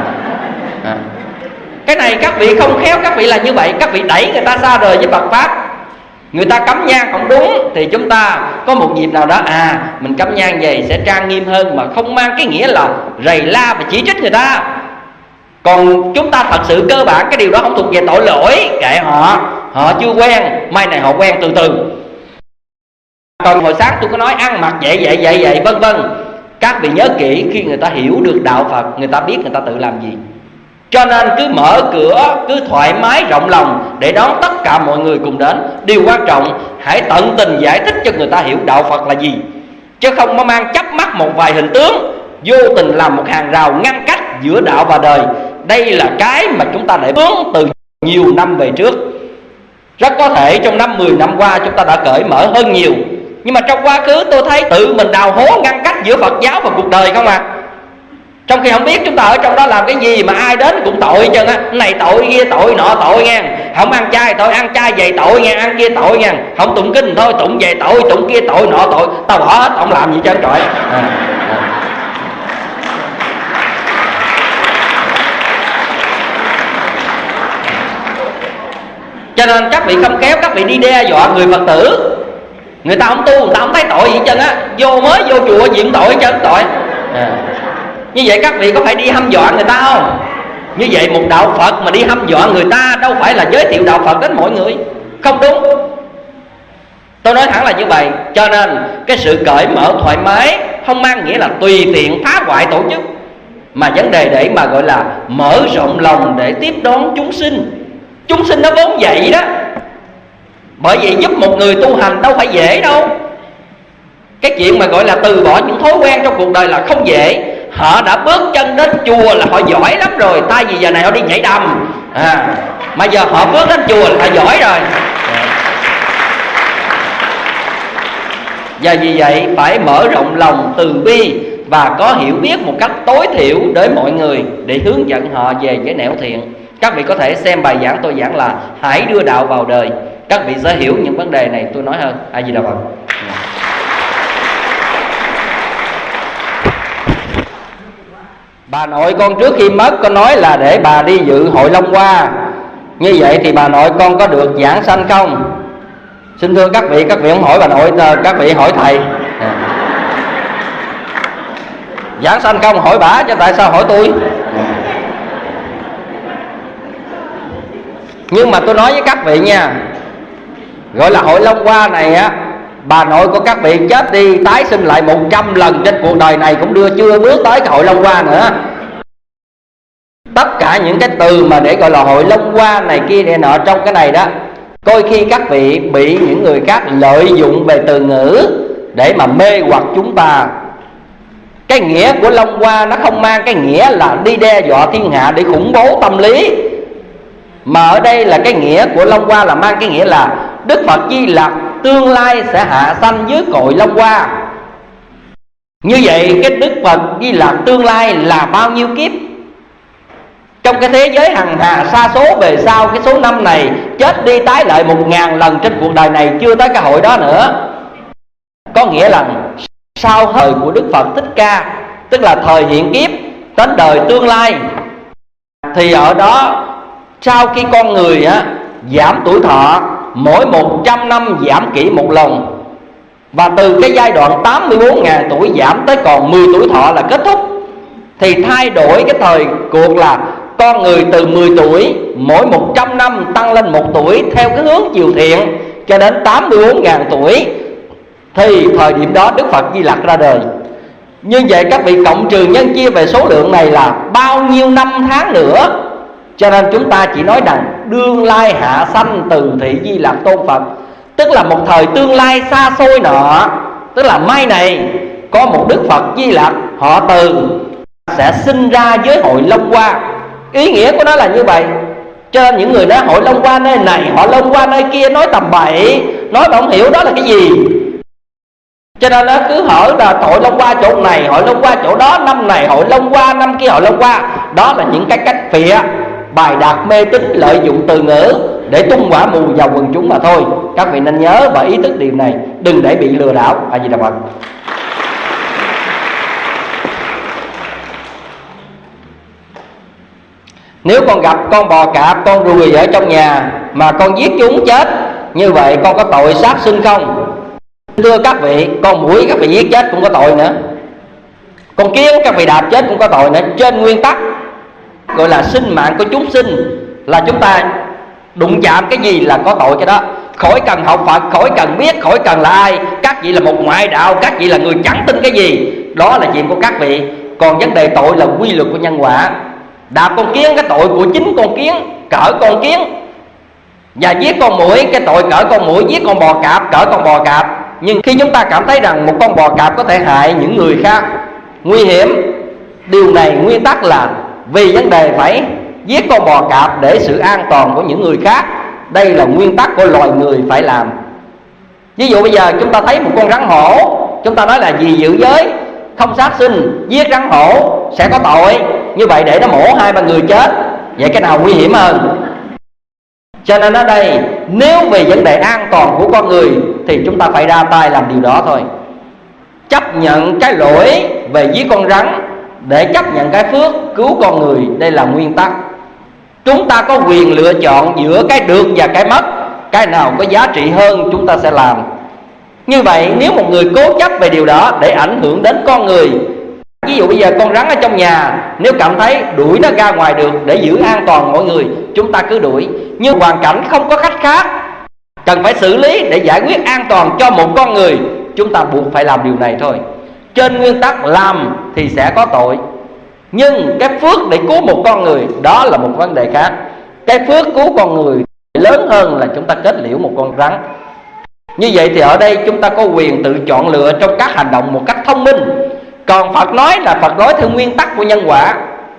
Cái này các vị không khéo, các vị là như vậy, các vị đẩy người ta xa rời với Phật Pháp. Người ta cắm nhang không đúng thì chúng ta có một dịp nào đó mình cắm nhang vậy sẽ trang nghiêm hơn, mà không mang cái nghĩa là rầy la và chỉ trích người ta. Còn chúng ta thật sự cơ bản cái điều đó không thuộc về tội lỗi, kệ họ chưa quen, mai này họ quen từ từ. Còn hồi sáng tôi có nói ăn mặc vậy vân vân. Các vị nhớ kỹ, khi người ta hiểu được đạo Phật, người ta biết người ta tự làm gì. Cho nên cứ mở cửa, cứ thoải mái rộng lòng để đón tất cả mọi người cùng đến. Điều quan trọng hãy tận tình giải thích cho người ta hiểu đạo Phật là gì, chứ không có mang chấp mắc một vài hình tướng, vô tình làm một hàng rào ngăn cách giữa đạo và đời. Đây là cái mà chúng ta đã vướng từ nhiều năm về trước. Rất có thể trong 5-10 năm qua chúng ta đã cởi mở hơn nhiều, Nhưng mà trong quá khứ tôi thấy tự mình đào hố ngăn cách giữa Phật giáo và cuộc đời không à. Trong khi không biết chúng ta ở trong đó làm cái gì mà ai đến cũng tội hết trơn á. Này tội, kia tội, nọ tội nha. Không ăn chay tội, ăn chay về tội nha, ăn kia tội nha. Không tụng kinh thôi, tụng về tội, tụng kia tội, nọ tội. Tao bỏ hết, không làm gì trơn trọi. Cho nên các vị không kéo, các vị đi đe dọa người Phật tử. Người ta không tu, người ta không thấy tội gì hết trơn á. Mới vô chùa gì cũng tội hết trơn tội. Như vậy các vị có phải đi hăm dọa người ta không? Như vậy một đạo Phật mà đi hăm dọa người ta đâu phải là giới thiệu đạo Phật đến mọi người. Không đúng. Tôi nói thẳng là như vậy. Cho nên cái sự cởi mở thoải mái không mang nghĩa là tùy tiện phá hoại tổ chức, mà vấn đề để mà gọi là mở rộng lòng để tiếp đón chúng sinh. Chúng sinh nó vốn vậy đó. Bởi vì giúp một người tu hành đâu phải dễ đâu. Cái chuyện mà gọi là từ bỏ những thói quen trong cuộc đời là không dễ. Họ đã bước chân đến chùa là họ giỏi lắm rồi. Tại vì giờ này họ đi nhảy đầm mà giờ họ bước đến chùa là họ giỏi rồi. Và vì vậy phải mở rộng lòng từ bi và có hiểu biết một cách tối thiểu để mọi người, để hướng dẫn họ về cái nẻo thiện. Các vị có thể xem bài giảng tôi giảng là hãy đưa đạo vào đời. Các vị sẽ hiểu những vấn đề này tôi nói hơn. A Di Đà Phật. Bà nội con trước khi mất có nói là để bà đi dự hội Long Hoa. Như vậy thì bà nội con có được giảng sanh không? Xin thưa các vị không hỏi bà nội, các vị hỏi thầy. Giảng sanh không hỏi bà, chứ tại sao hỏi tôi? Nhưng mà tôi nói với các vị nha, gọi là hội Long Hoa này á, bà nội của các vị chết đi tái sinh lại 100 lần trên cuộc đời này cũng chưa bước tới cái hội Long Hoa nữa. Tất cả những cái từ mà để gọi là hội Long Hoa này kia này nọ trong cái này đó, đôi khi các vị bị những người khác lợi dụng về từ ngữ để mà mê hoặc chúng ta. Cái nghĩa của Long Hoa nó không mang cái nghĩa là đi đe dọa thiên hạ để khủng bố tâm lý, mà ở đây là cái nghĩa của Long Hoa là mang cái nghĩa là Đức Phật Di Lặc tương lai sẽ hạ sanh dưới cội Long Hoa. Như vậy cái Đức Phật Di Lặc tương lai là bao nhiêu kiếp? Trong cái thế giới hằng hà sa số về sau, cái số năm này chết đi tái lại 1000 lần trên cuộc đời này chưa tới cái hội đó nữa. Có nghĩa là sau thời của Đức Phật Thích Ca, tức là thời hiện kiếp đến đời tương lai, thì ở đó sau khi con người giảm tuổi thọ, mỗi 100 năm giảm kỹ một lần, và từ cái giai đoạn 84.000 tuổi giảm tới còn 10 tuổi thọ là kết thúc, thì thay đổi cái thời cuộc là con người từ 10 tuổi mỗi 100 năm tăng lên 1 tuổi theo cái hướng chiều thiện cho đến 84.000 tuổi, thì thời điểm đó Đức Phật Di Lặc ra đời. Như vậy các vị cộng trừ nhân chia về số lượng này là bao nhiêu năm tháng nữa. Cho nên chúng ta chỉ nói rằng đương lai hạ sanh từ thị Di Lặc Tôn Phật, tức là một thời tương lai xa xôi nọ, tức là mai này có một Đức Phật Di Lặc họ Từ sẽ sinh ra với hội Long Hoa. Ý nghĩa của nó là như vậy. Cho nên những người nói hội Long Hoa nơi này, họ Long Hoa nơi kia nói tầm bậy, nói mà không hiểu đó là cái gì. Cho nên nó cứ hỏi là hội Long Hoa chỗ này, hội Long Hoa chỗ đó, năm này hội Long Hoa, năm kia hội Long Hoa. Đó là những cái cách phịa, bài đạt mê tín, lợi dụng từ ngữ để tung quả mù vào quần chúng mà thôi. Các vị nên nhớ và ý thức điều này, đừng để bị lừa đảo. A Di Đà Phật. Nếu con gặp con bò cạp, con ruồi ở trong nhà mà con giết chúng chết, như vậy con có tội sát sinh không? Thưa các vị, con muỗi các vị giết chết cũng có tội nữa, con kiến các vị đạp chết cũng có tội nữa. Trên nguyên tắc gọi là sinh mạng của chúng sinh, là chúng ta đụng chạm cái gì là có tội cái đó. Khỏi cần học Phật, khỏi cần biết, khỏi cần là ai. Các vị là một ngoại đạo, các vị là người chẳng tin cái gì, đó là chuyện của các vị. Còn vấn đề tội là quy luật của nhân quả. Đạp con kiến cái tội của chính con kiến, cỡ con kiến. Và giết con muỗi cái tội cỡ con muỗi, giết con bò cạp cỡ con bò cạp. Nhưng khi chúng ta cảm thấy rằng một con bò cạp có thể hại những người khác, nguy hiểm, điều này nguyên tắc là vì vấn đề phải giết con bò cạp để sự an toàn của những người khác. Đây là nguyên tắc của loài người phải làm. Ví dụ bây giờ chúng ta thấy một con rắn hổ, chúng ta nói là vì giữ giới không sát sinh, giết rắn hổ sẽ có tội. Như vậy để nó mổ 2-3 người chết, vậy cái nào nguy hiểm hơn? Cho nên ở đây nếu về vấn đề an toàn của con người thì chúng ta phải ra tay làm điều đó thôi. Chấp nhận cái lỗi về giết con rắn để chấp nhận cái phước cứu con người, đây là nguyên tắc. Chúng ta có quyền lựa chọn giữa cái được và cái mất, cái nào có giá trị hơn chúng ta sẽ làm. Như vậy nếu một người cố chấp về điều đó để ảnh hưởng đến con người, ví dụ bây giờ con rắn ở trong nhà, nếu cảm thấy đuổi nó ra ngoài được để giữ an toàn mọi người, chúng ta cứ đuổi. Nhưng hoàn cảnh không có cách khác, cần phải xử lý để giải quyết an toàn cho một con người, chúng ta buộc phải làm điều này thôi. Trên nguyên tắc làm thì sẽ có tội, nhưng cái phước để cứu một con người đó là một vấn đề khác. Cái phước cứu con người lớn hơn là chúng ta kết liễu một con rắn. Như vậy thì ở đây chúng ta có quyền tự chọn lựa trong các hành động một cách thông minh. Còn Phật nói là Phật nói theo nguyên tắc của nhân quả.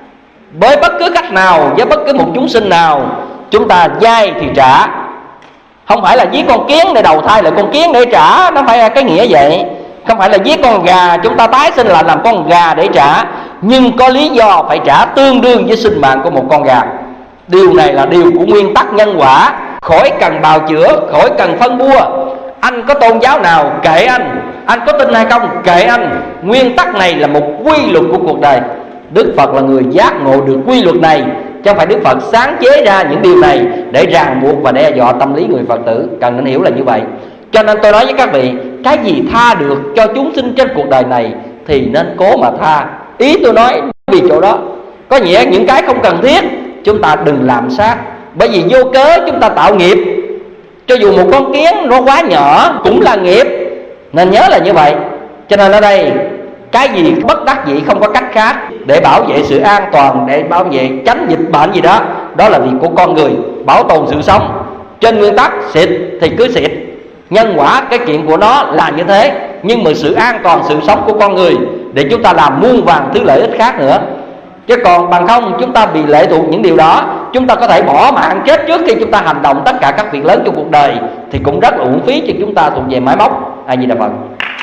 Với bất cứ cách nào, với bất cứ một chúng sinh nào, chúng ta dai thì trả. Không phải là giết con kiến để đầu thai lại con kiến để trả, nó phải là cái nghĩa vậy. Không phải là giết con gà chúng ta tái sinh lại làm con gà để trả, nhưng có lý do phải trả tương đương với sinh mạng của một con gà. Điều này là điều của nguyên tắc nhân quả, khỏi cần bào chữa, khỏi cần phân bua. Anh có tôn giáo nào kệ anh có tin hay không kệ anh. Nguyên tắc này là một quy luật của cuộc đời. Đức Phật là người giác ngộ được quy luật này, chứ không phải Đức Phật sáng chế ra những điều này để ràng buộc và đe dọa tâm lý người Phật tử. Cần nên hiểu là như vậy. Cho nên tôi nói với các vị, cái gì tha được cho chúng sinh trên cuộc đời này thì nên cố mà tha. Ý tôi nói vì chỗ đó. Có nghĩa những cái không cần thiết chúng ta đừng làm sát, bởi vì vô cớ chúng ta tạo nghiệp. Cho dù một con kiến nó quá nhỏ cũng là nghiệp, nên nhớ là như vậy. Cho nên ở đây cái gì bất đắc dĩ không có cách khác để bảo vệ sự an toàn, để bảo vệ tránh dịch bệnh gì đó, đó là việc của con người, bảo tồn sự sống. Trên nguyên tắc xịt thì cứ xịt, nhân quả cái chuyện của nó là như thế. Nhưng mà sự an toàn sự sống của con người để chúng ta làm muôn vàn thứ lợi ích khác nữa. Chứ còn bằng không chúng ta bị lệ thuộc những điều đó, chúng ta có thể bỏ mạng chết trước khi chúng ta hành động tất cả các việc lớn trong cuộc đời, thì cũng rất là uổng phí cho chúng ta thuộc về máy móc. A Di Đà Phật.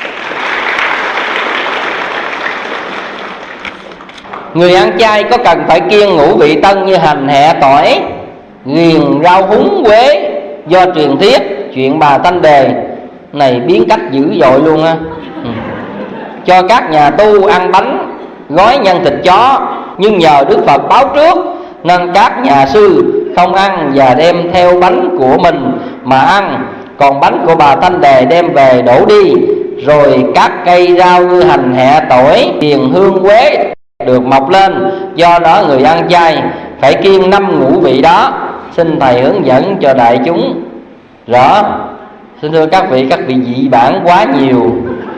Người ăn chay có cần phải kiêng ngũ vị tân như hành, hẹ, tỏi, ghiền, rau húng, quế do truyền thuyết chuyện Bà Tanh Đề này biến cách dữ dội luôn á. Cho các nhà tu ăn bánh gói nhân thịt chó, nhưng nhờ Đức Phật báo trước nên các nhà sư không ăn và đem theo bánh của mình mà ăn, còn bánh của Bà Tanh Đề đem về đổ đi. Rồi các cây rau như hành, hẹ, tỏi, điền, hương, quế được mọc lên. Do đó người ăn chay phải kiêng 5 ngũ vị đó. Xin thầy hướng dẫn cho đại chúng rõ. Xin thưa các vị dị bản quá nhiều.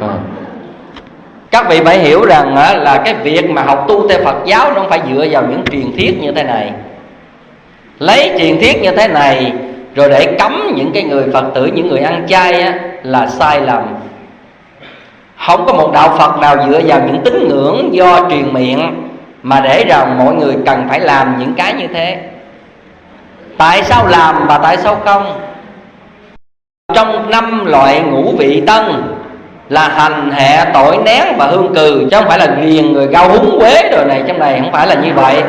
Các vị phải hiểu rằng là cái việc mà học tu theo Phật giáo nó không phải dựa vào những truyền thuyết như thế này. Lấy truyền thuyết như thế này rồi để cấm những cái người Phật tử, những người ăn chay á, là sai lầm. Không có một đạo Phật nào dựa vào những tín ngưỡng do truyền miệng mà để rằng mọi người cần phải làm những cái như thế. Tại sao làm và tại sao không? Trong 5 loại ngũ vị tân là hành, hẹ, tỏi, nén và hương cừ, chứ không phải là ghiền người rau húng, quế rồi này. Trong này không phải là như vậy.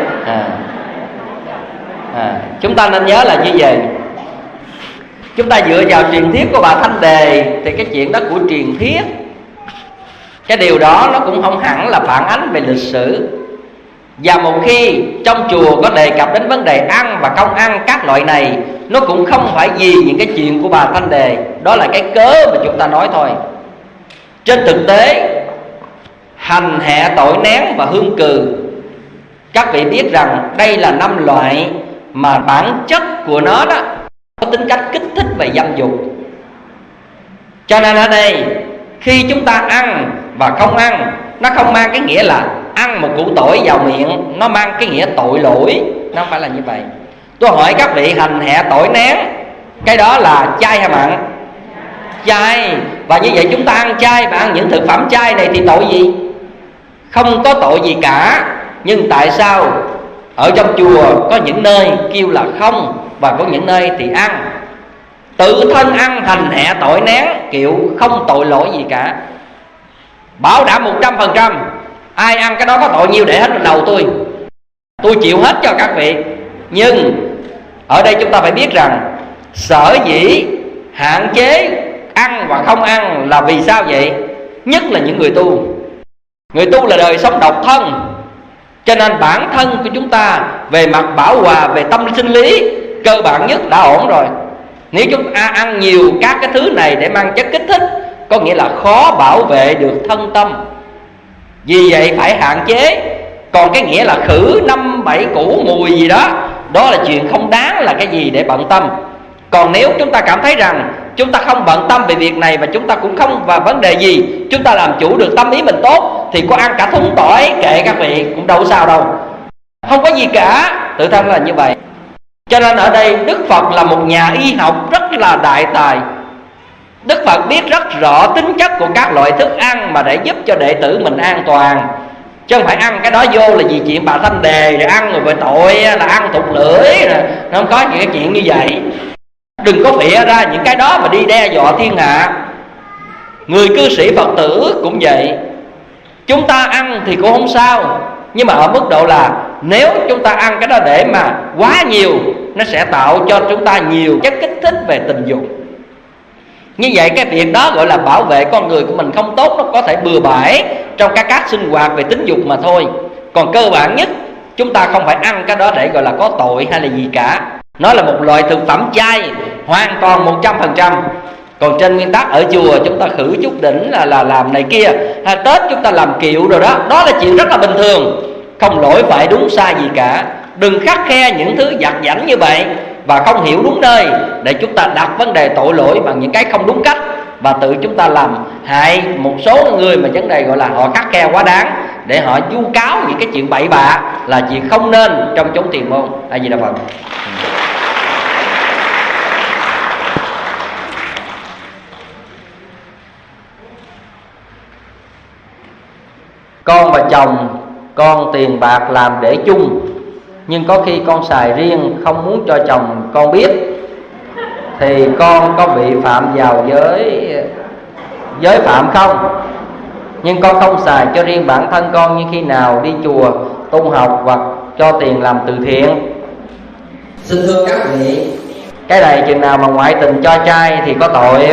Chúng ta nên nhớ là như vậy. Chúng ta dựa vào truyền thuyết của Bà Tanh Đề thì cái chuyện đó của truyền thuyết, cái điều đó nó cũng không hẳn là phản ánh về lịch sử. Và một khi trong chùa có đề cập đến vấn đề ăn và không ăn các loại này, nó cũng không phải vì những cái chuyện của Bà Tanh Đề. Đó là cái cớ mà chúng ta nói thôi. Trên thực tế, hành, hẹ, tỏi, nén và hương cừ, các vị biết rằng đây là 5 loại mà bản chất của nó đó có tính cách kích thích về dâm dục. Cho nên ở đây khi chúng ta ăn và không ăn, nó không mang cái nghĩa là ăn một củ tỏi vào miệng, nó mang cái nghĩa tội lỗi. Nó không phải là như vậy. Tôi hỏi các vị, hành, hẹ, tỏi, nén, cái đó là chay hay mặn? Chay. Và như vậy chúng ta ăn chay và ăn những thực phẩm chay này thì tội gì? Không có tội gì cả. Nhưng tại sao ở trong chùa có những nơi kêu là không và có những nơi thì ăn? tự thân ăn hành hạ tội nén, kiểu không tội lỗi gì cả. Bảo đảm 100%. Ai ăn cái đó có tội nhiêu để hết lên đầu tôi chịu hết cho các vị. Nhưng ở đây chúng ta phải biết rằng sở dĩ hạn chế ăn và không ăn là vì sao vậy? Nhất là những người tu. Người tu là đời sống độc thân, cho nên bản thân của chúng ta về mặt bảo hòa, về tâm sinh lý cơ bản nhất đã ổn rồi. Nếu chúng ta ăn nhiều các cái thứ này để mang chất kích thích, có nghĩa là khó bảo vệ được thân tâm. Vì vậy phải hạn chế. Còn cái nghĩa là khử 5-7 củ mùi gì đó, đó là chuyện không đáng là cái gì để bận tâm. Còn nếu chúng ta cảm thấy rằng chúng ta không bận tâm về việc này, và chúng ta cũng không và vấn đề gì, chúng ta làm chủ được tâm ý mình tốt, thì có ăn cả thúng tỏi kệ các vị, cũng đâu có sao đâu, không có gì cả. Tự thân là như vậy. Cho nên ở đây Đức Phật là một nhà y học rất là đại tài. Đức Phật biết rất rõ tính chất của các loại thức ăn mà để giúp cho đệ tử mình an toàn. Chứ không phải ăn cái đó vô là vì chuyện bà Thanh Đề, rồi ăn rồi về tội là ăn thụt lưỡi, rồi nó không có những cái chuyện như vậy. Đừng có phịa ra những cái đó mà đi đe dọa thiên hạ. Người cư sĩ Phật tử cũng vậy. Chúng ta ăn thì cũng không sao, nhưng mà ở mức độ là nếu chúng ta ăn cái đó để mà quá nhiều, nó sẽ tạo cho chúng ta nhiều chất kích thích về tình dục. Như vậy cái việc đó gọi là bảo vệ con người của mình không tốt. Nó có thể bừa bãi trong các sinh hoạt về tính dục mà thôi. Còn cơ bản nhất, chúng ta không phải ăn cái đó để gọi là có tội hay là gì cả. Nó là một loại thực phẩm chay hoàn toàn 100%. Còn trên nguyên tắc ở chùa chúng ta khử chút đỉnh là làm này kia, hay Tết chúng ta làm kiệu rồi đó, đó là chuyện rất là bình thường, không lỗi phải đúng sai gì cả. Đừng khắt khe những thứ vặt vãnh như vậy và không hiểu đúng nơi, để chúng ta đặt vấn đề tội lỗi bằng những cái không đúng cách, và tự chúng ta làm hại một số người mà vấn đề gọi là họ khắt khe quá đáng, để họ vu cáo những cái chuyện bậy bạ là chuyện không nên trong chốn thiền môn. A Di Đà Phật. Con và chồng con tiền bạc làm để chung, nhưng có khi con xài riêng không muốn cho chồng con biết, thì con có bị phạm vào giới phạm không? Nhưng con không xài cho riêng bản thân con, nhưng khi nào đi chùa tu học hoặc cho tiền làm từ thiện. Xin thưa các vị, cái này chừng nào mà ngoại tình cho trai thì có tội.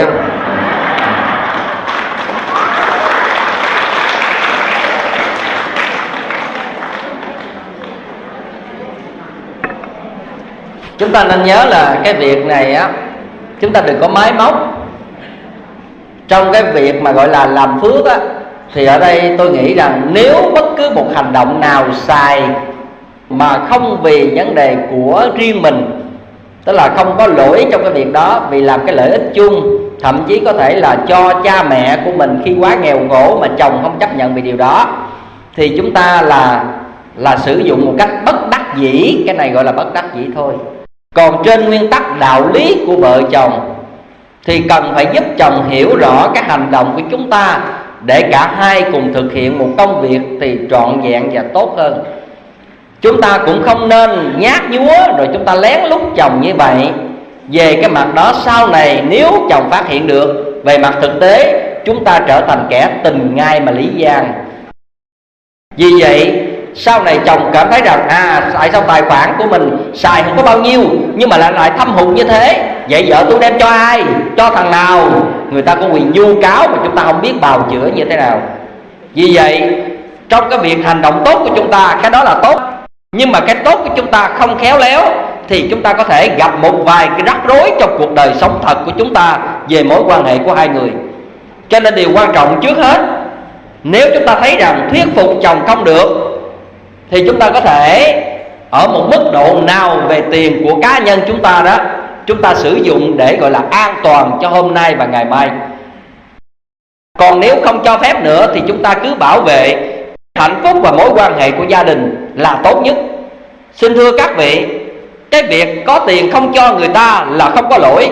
Chúng ta nên nhớ là cái việc này á, chúng ta đừng có máy móc trong cái việc mà gọi là làm phước á. Thì ở đây tôi nghĩ rằng nếu bất cứ một hành động nào xài mà không vì vấn đề của riêng mình, tức là không có lỗi trong cái việc đó, vì làm cái lợi ích chung, thậm chí có thể là cho cha mẹ của mình khi quá nghèo khổ mà chồng không chấp nhận về điều đó, thì chúng ta là sử dụng một cách bất đắc dĩ. Cái này gọi là bất đắc dĩ thôi. Còn trên nguyên tắc đạo lý của vợ chồng thì cần phải giúp chồng hiểu rõ cái hành động của chúng ta, để cả hai cùng thực hiện một công việc thì trọn vẹn và tốt hơn. Chúng ta cũng không nên nhát nhúa rồi chúng ta lén lút chồng như vậy. Về cái mặt đó, sau này nếu chồng phát hiện được, về mặt thực tế chúng ta trở thành kẻ tình ngai mà lý gian. Vì vậy sau này chồng cảm thấy rằng tại sao tài khoản của mình xài không có bao nhiêu nhưng mà lại thâm hụt như thế, vậy vợ tôi đem cho ai, cho thằng nào? Người ta có quyền vu cáo mà chúng ta không biết bào chữa như thế nào. Vì vậy trong cái việc hành động tốt của chúng ta, cái đó là tốt, nhưng mà cái tốt của chúng ta không khéo léo thì chúng ta có thể gặp một vài cái rắc rối trong cuộc đời sống thật của chúng ta về mối quan hệ của hai người. Cho nên điều quan trọng trước hết, nếu chúng ta thấy rằng thuyết phục chồng không được thì chúng ta có thể ở một mức độ nào về tiền của cá nhân chúng ta đó, chúng ta sử dụng để gọi là an toàn cho hôm nay và ngày mai. Còn nếu không cho phép nữa thì chúng ta cứ bảo vệ hạnh phúc và mối quan hệ của gia đình là tốt nhất. Xin thưa các vị, cái việc có tiền không cho người ta là không có lỗi,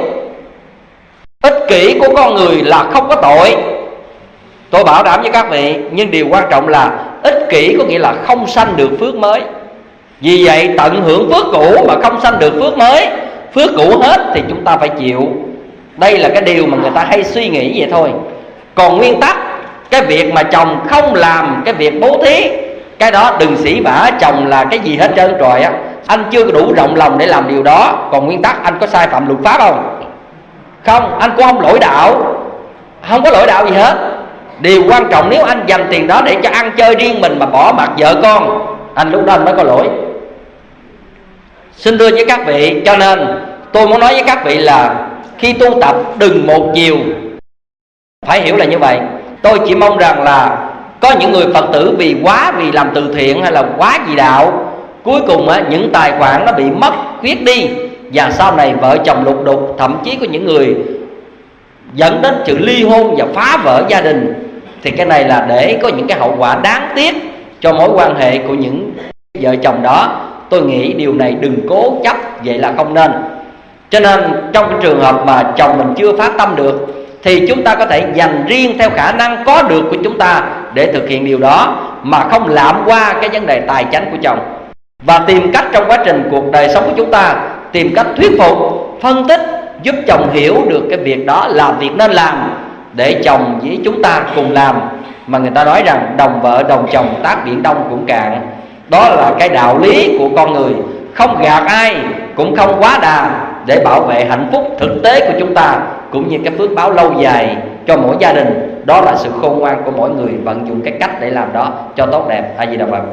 ích kỷ của con người là không có tội, tôi bảo đảm với các vị. Nhưng điều quan trọng là ích kỷ có nghĩa là không sanh được phước mới. Vì vậy tận hưởng phước cũ mà không sanh được phước mới, phước cũ hết thì chúng ta phải chịu. Đây là cái điều mà người ta hay suy nghĩ vậy thôi. Còn nguyên tắc, cái việc mà chồng không làm cái việc bố thí, cái đó đừng sỉ vả chồng là cái gì hết trơn trọi á. Anh chưa đủ rộng lòng để làm điều đó. Còn nguyên tắc, anh có sai phạm luật pháp không? Không. Anh cũng không lỗi đạo, không có lỗi đạo gì hết. Điều quan trọng, nếu anh dành tiền đó để cho ăn chơi riêng mình mà bỏ mặc vợ con, anh lúc đó anh mới có lỗi. Xin thưa với các vị, cho nên tôi muốn nói với các vị là khi tu tập đừng một chiều, phải hiểu là như vậy. Tôi chỉ mong rằng là có những người Phật tử vì làm từ thiện hay là quá vì đạo, cuối cùng những tài khoản nó bị mất khuyết đi, và sau này vợ chồng lục đục, thậm chí có những người dẫn đến sự ly hôn và phá vỡ gia đình. Thì cái này là để có những cái hậu quả đáng tiếc cho mối quan hệ của những vợ chồng đó. Tôi nghĩ điều này đừng cố chấp, vậy là không nên. Cho nên trong cái trường hợp mà chồng mình chưa phát tâm được, thì chúng ta có thể dành riêng theo khả năng có được của chúng ta để thực hiện điều đó, mà không lạm qua cái vấn đề tài chánh của chồng. Và tìm cách trong quá trình cuộc đời sống của chúng ta, tìm cách thuyết phục, phân tích, giúp chồng hiểu được cái việc đó là việc nên làm, để chồng với chúng ta cùng làm. Mà người ta nói rằng đồng vợ đồng chồng tác biển đông cũng cạn. Đó là cái đạo lý của con người. Không gạt ai, cũng không quá đà, để bảo vệ hạnh phúc thực tế của chúng ta, cũng như cái phước báo lâu dài cho mỗi gia đình. Đó là sự khôn ngoan của mỗi người vận dụng cái cách để làm đó cho tốt đẹp. A Di Đà Phật.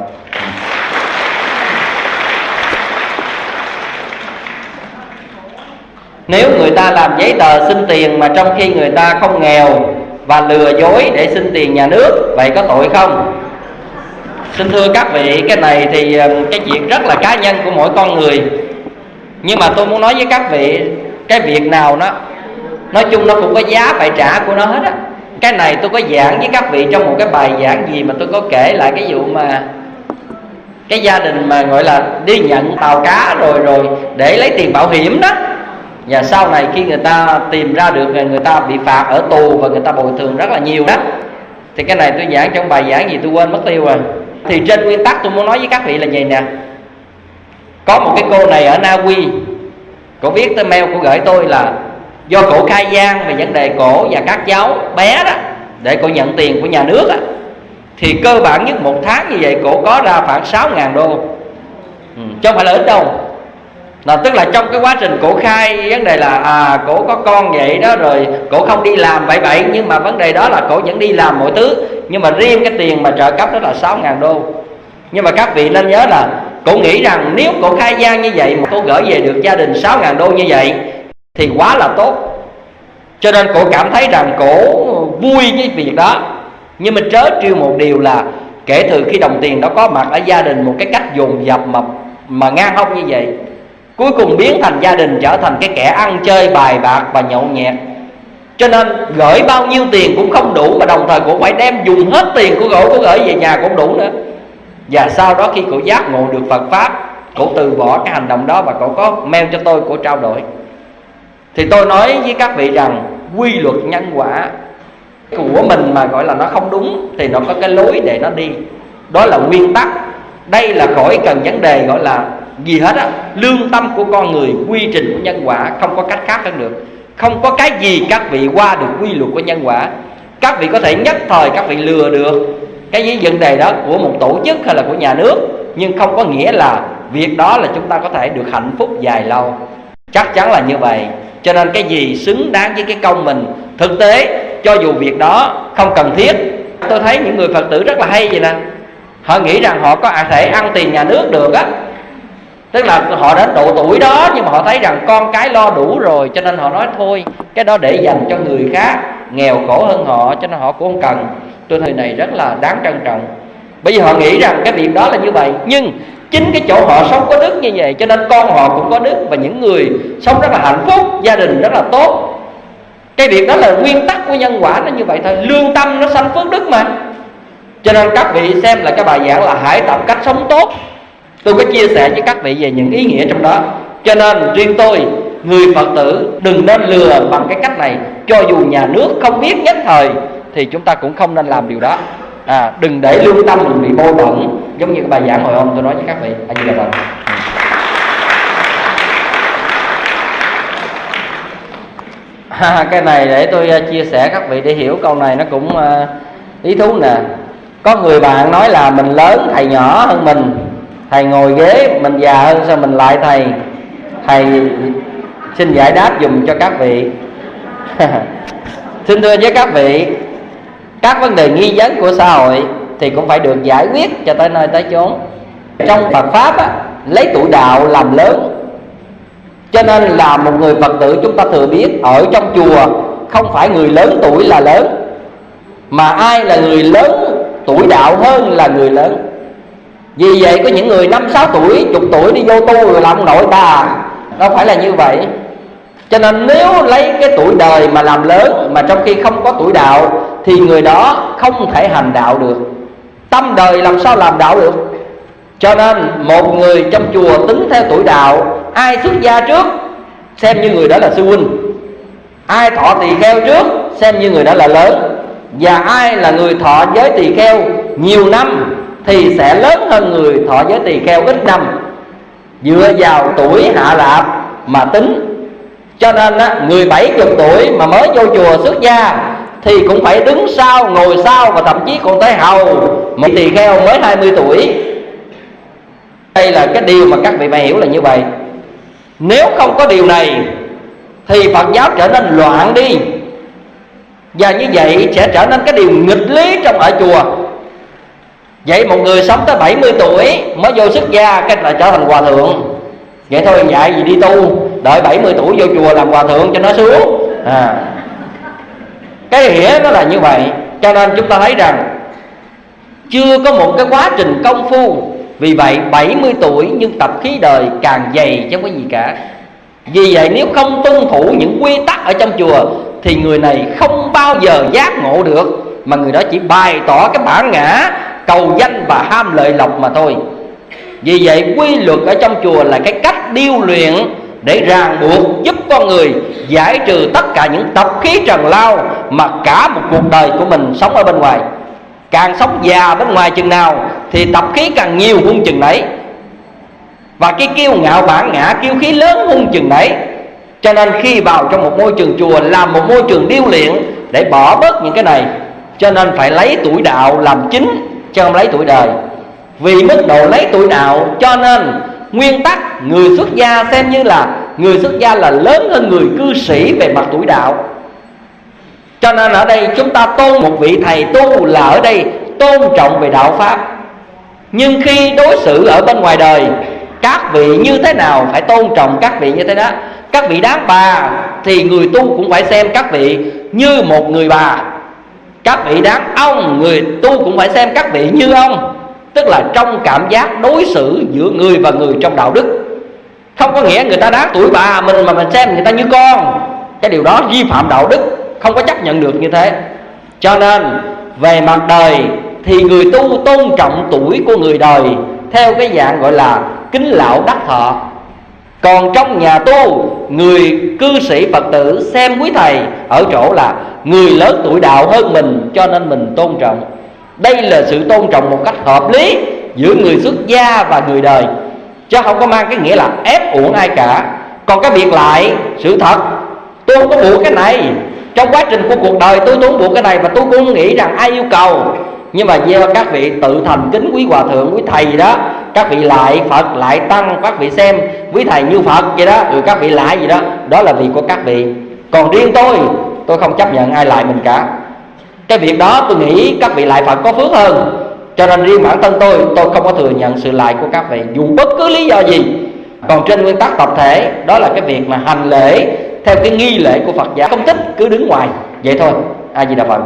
Nếu người ta làm giấy tờ xin tiền mà trong khi người ta không nghèo và lừa dối để xin tiền nhà nước, vậy có tội không? Xin thưa các vị, cái này thì cái chuyện rất là cá nhân của mỗi con người. Nhưng mà tôi muốn nói với các vị, cái việc nào nó nói chung nó cũng có giá phải trả của nó hết á. Cái này tôi có giảng với các vị trong một cái bài giảng gì mà tôi có kể lại cái vụ mà cái gia đình mà gọi là đi nhận tàu cá rồi để lấy tiền bảo hiểm đó. Và sau này khi người ta tìm ra được, người ta bị phạt ở tù và người ta bồi thường rất là nhiều đó. Thì cái này tôi giảng trong bài giảng gì tôi quên mất tiêu rồi. Thì trên nguyên tắc tôi muốn nói với các vị là vậy nè. Có một cái cô này ở Na Uy, cổ viết tới mail, cổ gửi tôi là do cổ khai gian về vấn đề cổ và các cháu bé đó để cổ nhận tiền của nhà nước á, thì cơ bản nhất một tháng như vậy cổ có ra khoảng 6.000 đô, chứ không phải là ít đâu. Là tức là trong cái quá trình cổ khai vấn đề là cổ có con vậy đó, rồi cổ không đi làm vậy, nhưng mà vấn đề đó là cổ vẫn đi làm mọi thứ. Nhưng mà riêng cái tiền mà trợ cấp đó là 6.000 đô. Nhưng mà các vị nên nhớ là cổ nghĩ rằng nếu cổ khai gian như vậy mà cổ gửi về được gia đình 6.000 đô như vậy thì quá là tốt. Cho nên cổ cảm thấy rằng cổ vui với việc đó. Nhưng mà trớ trêu một điều là kể từ khi đồng tiền đó có mặt ở gia đình một cái cách dồn dập mà ngang hông như vậy, cuối cùng biến thành gia đình trở thành cái kẻ ăn chơi bài bạc và nhậu nhẹt. Cho nên gửi bao nhiêu tiền cũng không đủ, mà đồng thời cũng phải đem dùng hết tiền của cổ gửi về nhà cũng đủ nữa. Và sau đó khi cổ giác ngộ được Phật Pháp, cổ từ bỏ cái hành động đó và cổ có mail cho tôi, cổ trao đổi. Thì tôi nói với các vị rằng quy luật nhân quả của mình mà gọi là nó không đúng thì nó có cái lối để nó đi. Đó là nguyên tắc. Đây là khỏi cần vấn đề gọi là gì hết á. Lương tâm của con người, quy trình của nhân quả, không có cách khác hơn được. Không có cái gì các vị qua được quy luật của nhân quả. Các vị có thể nhất thời các vị lừa được cái vấn đề đó của một tổ chức hay là của nhà nước, nhưng không có nghĩa là việc đó là chúng ta có thể được hạnh phúc dài lâu. Chắc chắn là như vậy. Cho nên cái gì xứng đáng với cái công mình. Thực tế cho dù việc đó không cần thiết, tôi thấy những người Phật tử rất là hay vậy nè. Họ nghĩ rằng họ có thể ăn tiền nhà nước được á. Tức là họ đến độ tuổi đó nhưng mà họ thấy rằng con cái lo đủ rồi, cho nên họ nói thôi cái đó để dành cho người khác nghèo khổ hơn họ, cho nên họ cũng không cần. Tôi thấy này rất là đáng trân trọng. Bởi vì họ nghĩ rằng cái việc đó là như vậy. Nhưng chính cái chỗ họ sống có đức như vậy, cho nên con họ cũng có đức. Và những người sống rất là hạnh phúc, gia đình rất là tốt. Cái việc đó là nguyên tắc của nhân quả, nó như vậy thôi. Lương tâm nó sanh phước đức mà. Cho nên các vị xem là cái bài giảng là hãy tập cách sống tốt. Tôi có chia sẻ với các vị về những ý nghĩa trong đó. Cho nên riêng tôi, người Phật tử đừng nên lừa bằng cái cách này. Cho dù nhà nước không biết nhất thời thì chúng ta cũng không nên làm điều đó. Đừng để lương tâm mình bị bôi bẩn. Giống như cái bài giảng hồi hôm tôi nói với các vị. A Di Đà Phật. Cái này để tôi chia sẻ các vị để hiểu câu này nó cũng ý thú nè. Có người bạn nói là mình lớn, thầy nhỏ hơn mình, thầy ngồi ghế, mình già hơn, sao mình lại thầy? Thầy xin giải đáp dùm cho các vị. Xin thưa với các vị, các vấn đề nghi vấn của xã hội thì cũng phải được giải quyết cho tới nơi tới chốn. Trong Phật Pháp á, lấy tuổi đạo làm lớn. Cho nên là một người Phật tử chúng ta thừa biết, ở trong chùa không phải người lớn tuổi là lớn, mà ai là người lớn tuổi đạo hơn là người lớn. Vì vậy có những người 5-6 tuổi, chục tuổi đi vô tu rồi làm ông nội bà, đâu phải là như vậy. Cho nên nếu lấy cái tuổi đời mà làm lớn, mà trong khi không có tuổi đạo, thì người đó không thể hành đạo được. Tâm đời làm sao làm đạo được? Cho nên một người trong chùa tính theo tuổi đạo, ai xuất gia trước xem như người đó là sư huynh, ai thọ tỳ kheo trước xem như người đó là lớn, và ai là người thọ giới tỳ kheo nhiều năm thì sẽ lớn hơn người thọ giới tỳ kheo ít năm, dựa vào tuổi hạ lạp mà tính. Cho nên người 70 tuổi mà mới vô chùa xuất gia thì cũng phải đứng sau, ngồi sau, và thậm chí còn tới hầu một tỳ kheo mới 20 tuổi. Đây là cái điều mà các vị phải hiểu là như vậy. Nếu không có điều này thì Phật giáo trở nên loạn đi, và như vậy sẽ trở nên cái điều nghịch lý trong ở chùa. Vậy một người sống tới 70 tuổi mới vô xuất gia, cái là trở thành hòa thượng. Vậy thôi, dạy gì đi tu, đợi 70 tuổi vô chùa làm hòa thượng cho nó sướng. Cái nghĩa nó là như vậy. Cho nên chúng ta thấy rằng chưa có một cái quá trình công phu. Vì vậy 70 tuổi nhưng tập khí đời càng dày chứ không có gì cả. Vì vậy nếu không tuân thủ những quy tắc ở trong chùa thì người này không bao giờ giác ngộ được, mà người đó chỉ bày tỏ cái bản ngã cầu danh và ham lợi lộc mà thôi. Vì vậy quy luật ở trong chùa là cái cách điêu luyện để ràng buộc, giúp con người giải trừ tất cả những tập khí trần lao mà cả một cuộc đời của mình sống ở bên ngoài. Càng sống già bên ngoài chừng nào thì tập khí càng nhiều hung chừng nấy, và cái kiêu ngạo bản ngã kiêu khí lớn hung chừng nấy. Cho nên khi vào trong một môi trường chùa làm một môi trường điêu luyện để bỏ bớt những cái này. Cho nên phải lấy tuổi đạo làm chính, chứ không lấy tuổi đời. Vì mức độ lấy tuổi đạo cho nên nguyên tắc người xuất gia xem như là người xuất gia là lớn hơn người cư sĩ về mặt tuổi đạo. Cho nên ở đây chúng ta tôn một vị thầy tu là ở đây tôn trọng về đạo pháp. Nhưng khi đối xử ở bên ngoài đời, các vị như thế nào phải tôn trọng các vị như thế đó. Các vị đáng bà thì người tu cũng phải xem các vị như một người bà. Các vị đáng ông, người tu cũng phải xem các vị như ông. Tức là trong cảm giác đối xử giữa người và người trong đạo đức. Không có nghĩa người ta đáng tuổi bà mình mà mình xem người ta như con. Cái điều đó vi phạm đạo đức, không có chấp nhận được như thế. Cho nên về mặt đời thì người tu tôn trọng tuổi của người đời theo cái dạng gọi là kính lão đắc thọ. Còn trong nhà tu, người cư sĩ Phật tử xem quý thầy ở chỗ là người lớn tuổi đạo hơn mình, cho nên mình tôn trọng. Đây là sự tôn trọng một cách hợp lý giữa người xuất gia và người đời, chứ không có mang cái nghĩa là ép uổng ai cả. Còn cái việc lại, sự thật, tôi không có buộc cái này. Trong quá trình của cuộc đời tôi không buộc cái này, và tôi cũng không nghĩ rằng ai yêu cầu. Nhưng mà do các vị tự thành kính quý hòa thượng, quý thầy đó, các vị lại Phật, lại Tăng, các vị xem quý thầy như Phật vậy đó, rồi các vị lại gì đó, đó là việc của các vị. Còn riêng tôi không chấp nhận ai lại mình cả. Cái việc đó tôi nghĩ các vị lại Phật có phước hơn. Cho nên riêng bản thân tôi không có thừa nhận sự lại của các vị dù bất cứ lý do gì. Còn trên nguyên tắc tập thể, đó là cái việc mà hành lễ theo cái nghi lễ của Phật giáo, không thích cứ đứng ngoài vậy thôi. A Di Đà Phật.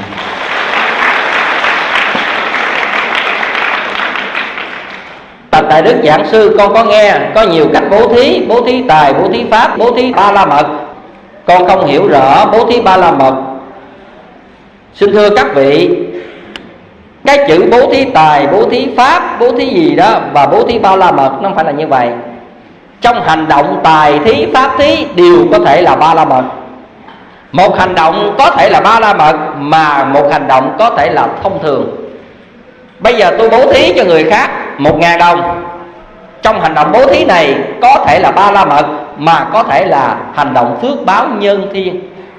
Tại Đức Giảng Sư con có nghe có nhiều cách bố thí tài, bố thí pháp, bố thí ba la mật. Con không hiểu rõ bố thí ba la mật. Xin thưa các vị, cái chữ bố thí tài, bố thí pháp, bố thí gì đó và bố thí ba la mật nó không phải là như vậy. Trong hành động tài thí, pháp thí đều có thể là ba la mật. Một hành động có thể là ba la mật, mà một hành động có thể là thông thường. Bây giờ tôi bố thí cho người khác 1.000 đồng. Trong hành động bố thí này có thể là ba la mật, mà có thể là hành động phước báo nhân thiên.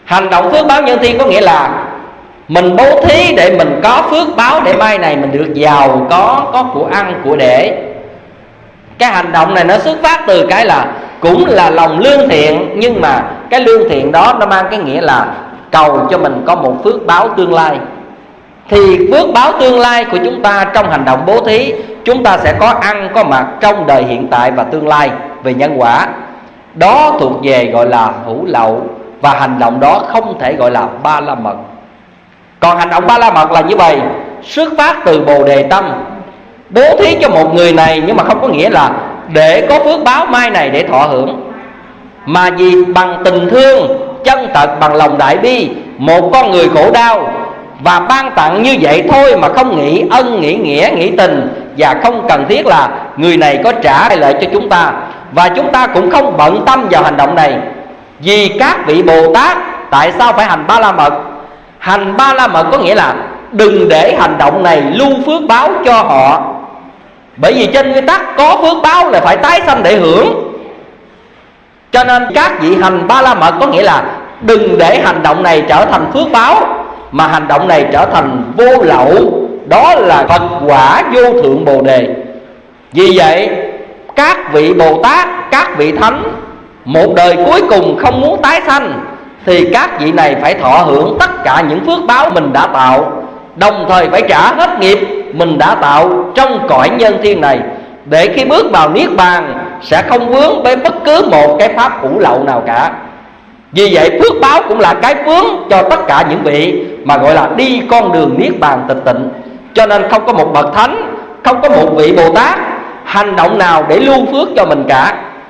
Hành động phước báo nhân thiên có nghĩa là mình bố thí để mình có phước báo, để mai này mình được giàu có của ăn của để. Cái hành động này nó xuất phát từ cái là cũng là lòng lương thiện, nhưng mà cái lương thiện đó nó mang cái nghĩa là cầu cho mình có một phước báo tương lai. Thì phước báo tương lai của chúng ta trong hành động bố thí, chúng ta sẽ có ăn có mặc trong đời hiện tại và tương lai về nhân quả. Đó thuộc về gọi là hữu lậu, và hành động đó không thể gọi là ba la mật. Còn hành động ba la mật là như vậy, xuất phát từ bồ đề tâm, bố thí cho một người này, nhưng mà không có nghĩa là để có phước báo mai này để thọ hưởng, mà vì bằng tình thương chân thật, bằng lòng đại bi, một con người khổ đau và ban tặng như vậy thôi, mà không nghĩ ân, nghĩ nghĩa, nghĩ tình, và không cần thiết là người này có trả lại cho chúng ta. Và chúng ta cũng không bận tâm vào hành động này. Vì các vị Bồ Tát tại sao phải hành ba la mật? Hành ba la mật có nghĩa là đừng để hành động này lưu phước báo cho họ. Bởi vì trên nguyên tắc có phước báo là phải tái sanh để hưởng. Cho nên các vị hành ba la mật có nghĩa là đừng để hành động này trở thành phước báo, mà hành động này trở thành vô lậu. Đó là Phật quả vô thượng Bồ Đề. Vì vậy các vị Bồ Tát, các vị Thánh một đời cuối cùng không muốn tái sanh, thì các vị này phải thọ hưởng tất cả những phước báo mình đã tạo, đồng thời phải trả hết nghiệp mình đã tạo trong cõi nhân thiên này, để khi bước vào Niết Bàn sẽ không vướng với bất cứ một cái pháp hữu lậu nào cả. Vì vậy phước báo cũng là cái vướng cho tất cả những vị mà gọi là đi con đường Niết Bàn tịch tịnh. Cho nên không có một bậc thánh, không có một vị Bồ Tát hành động nào để lưu phước cho mình cả.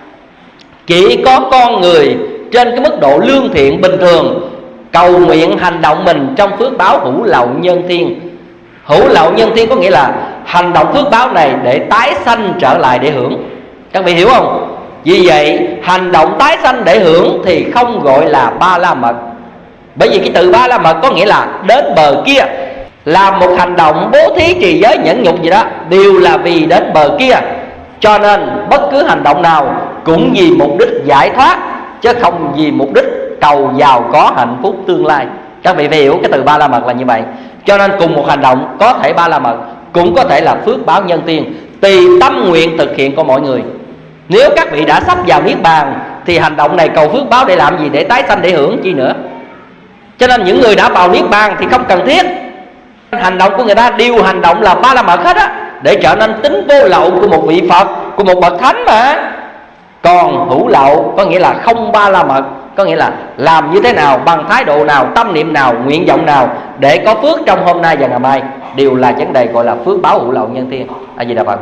Chỉ có con người trên cái mức độ lương thiện bình thường cầu nguyện hành động mình trong phước báo hữu lậu nhân thiên. Hữu lậu nhân thiên có nghĩa là hành động phước báo này để tái sanh trở lại để hưởng. Các vị hiểu không? Vì vậy hành động tái sanh để hưởng thì không gọi là ba la mật. Bởi vì cái từ ba la mật có nghĩa là đến bờ kia. Làm một hành động bố thí, trì giới, nhẫn nhục gì đó đều là vì đến bờ kia. Cho nên bất cứ hành động nào cũng vì mục đích giải thoát, chứ không vì mục đích cầu giàu có hạnh phúc tương lai. Các vị phải hiểu cái từ ba la mật là như vậy. Cho nên cùng một hành động có thể ba la mật, cũng có thể là phước báo nhân tiên, tùy tâm nguyện thực hiện của mọi người. Nếu các vị đã sắp vào Niết Bàn thì hành động này cầu phước báo để làm gì? Để tái sanh để hưởng chi nữa. Cho nên những người đã vào Niết Bàn thì không cần thiết. Hành động của người ta đều hành động là ba la mật hết á, để trở nên tính vô lậu của một vị Phật, của một bậc thánh mà. Còn hữu lậu có nghĩa là không ba la mật, có nghĩa là làm như thế nào, bằng thái độ nào, tâm niệm nào, nguyện vọng nào để có phước trong hôm nay và ngày mai, đều là vấn đề gọi là phước báo hữu lậu nhân thiên. A Di Đà Phật.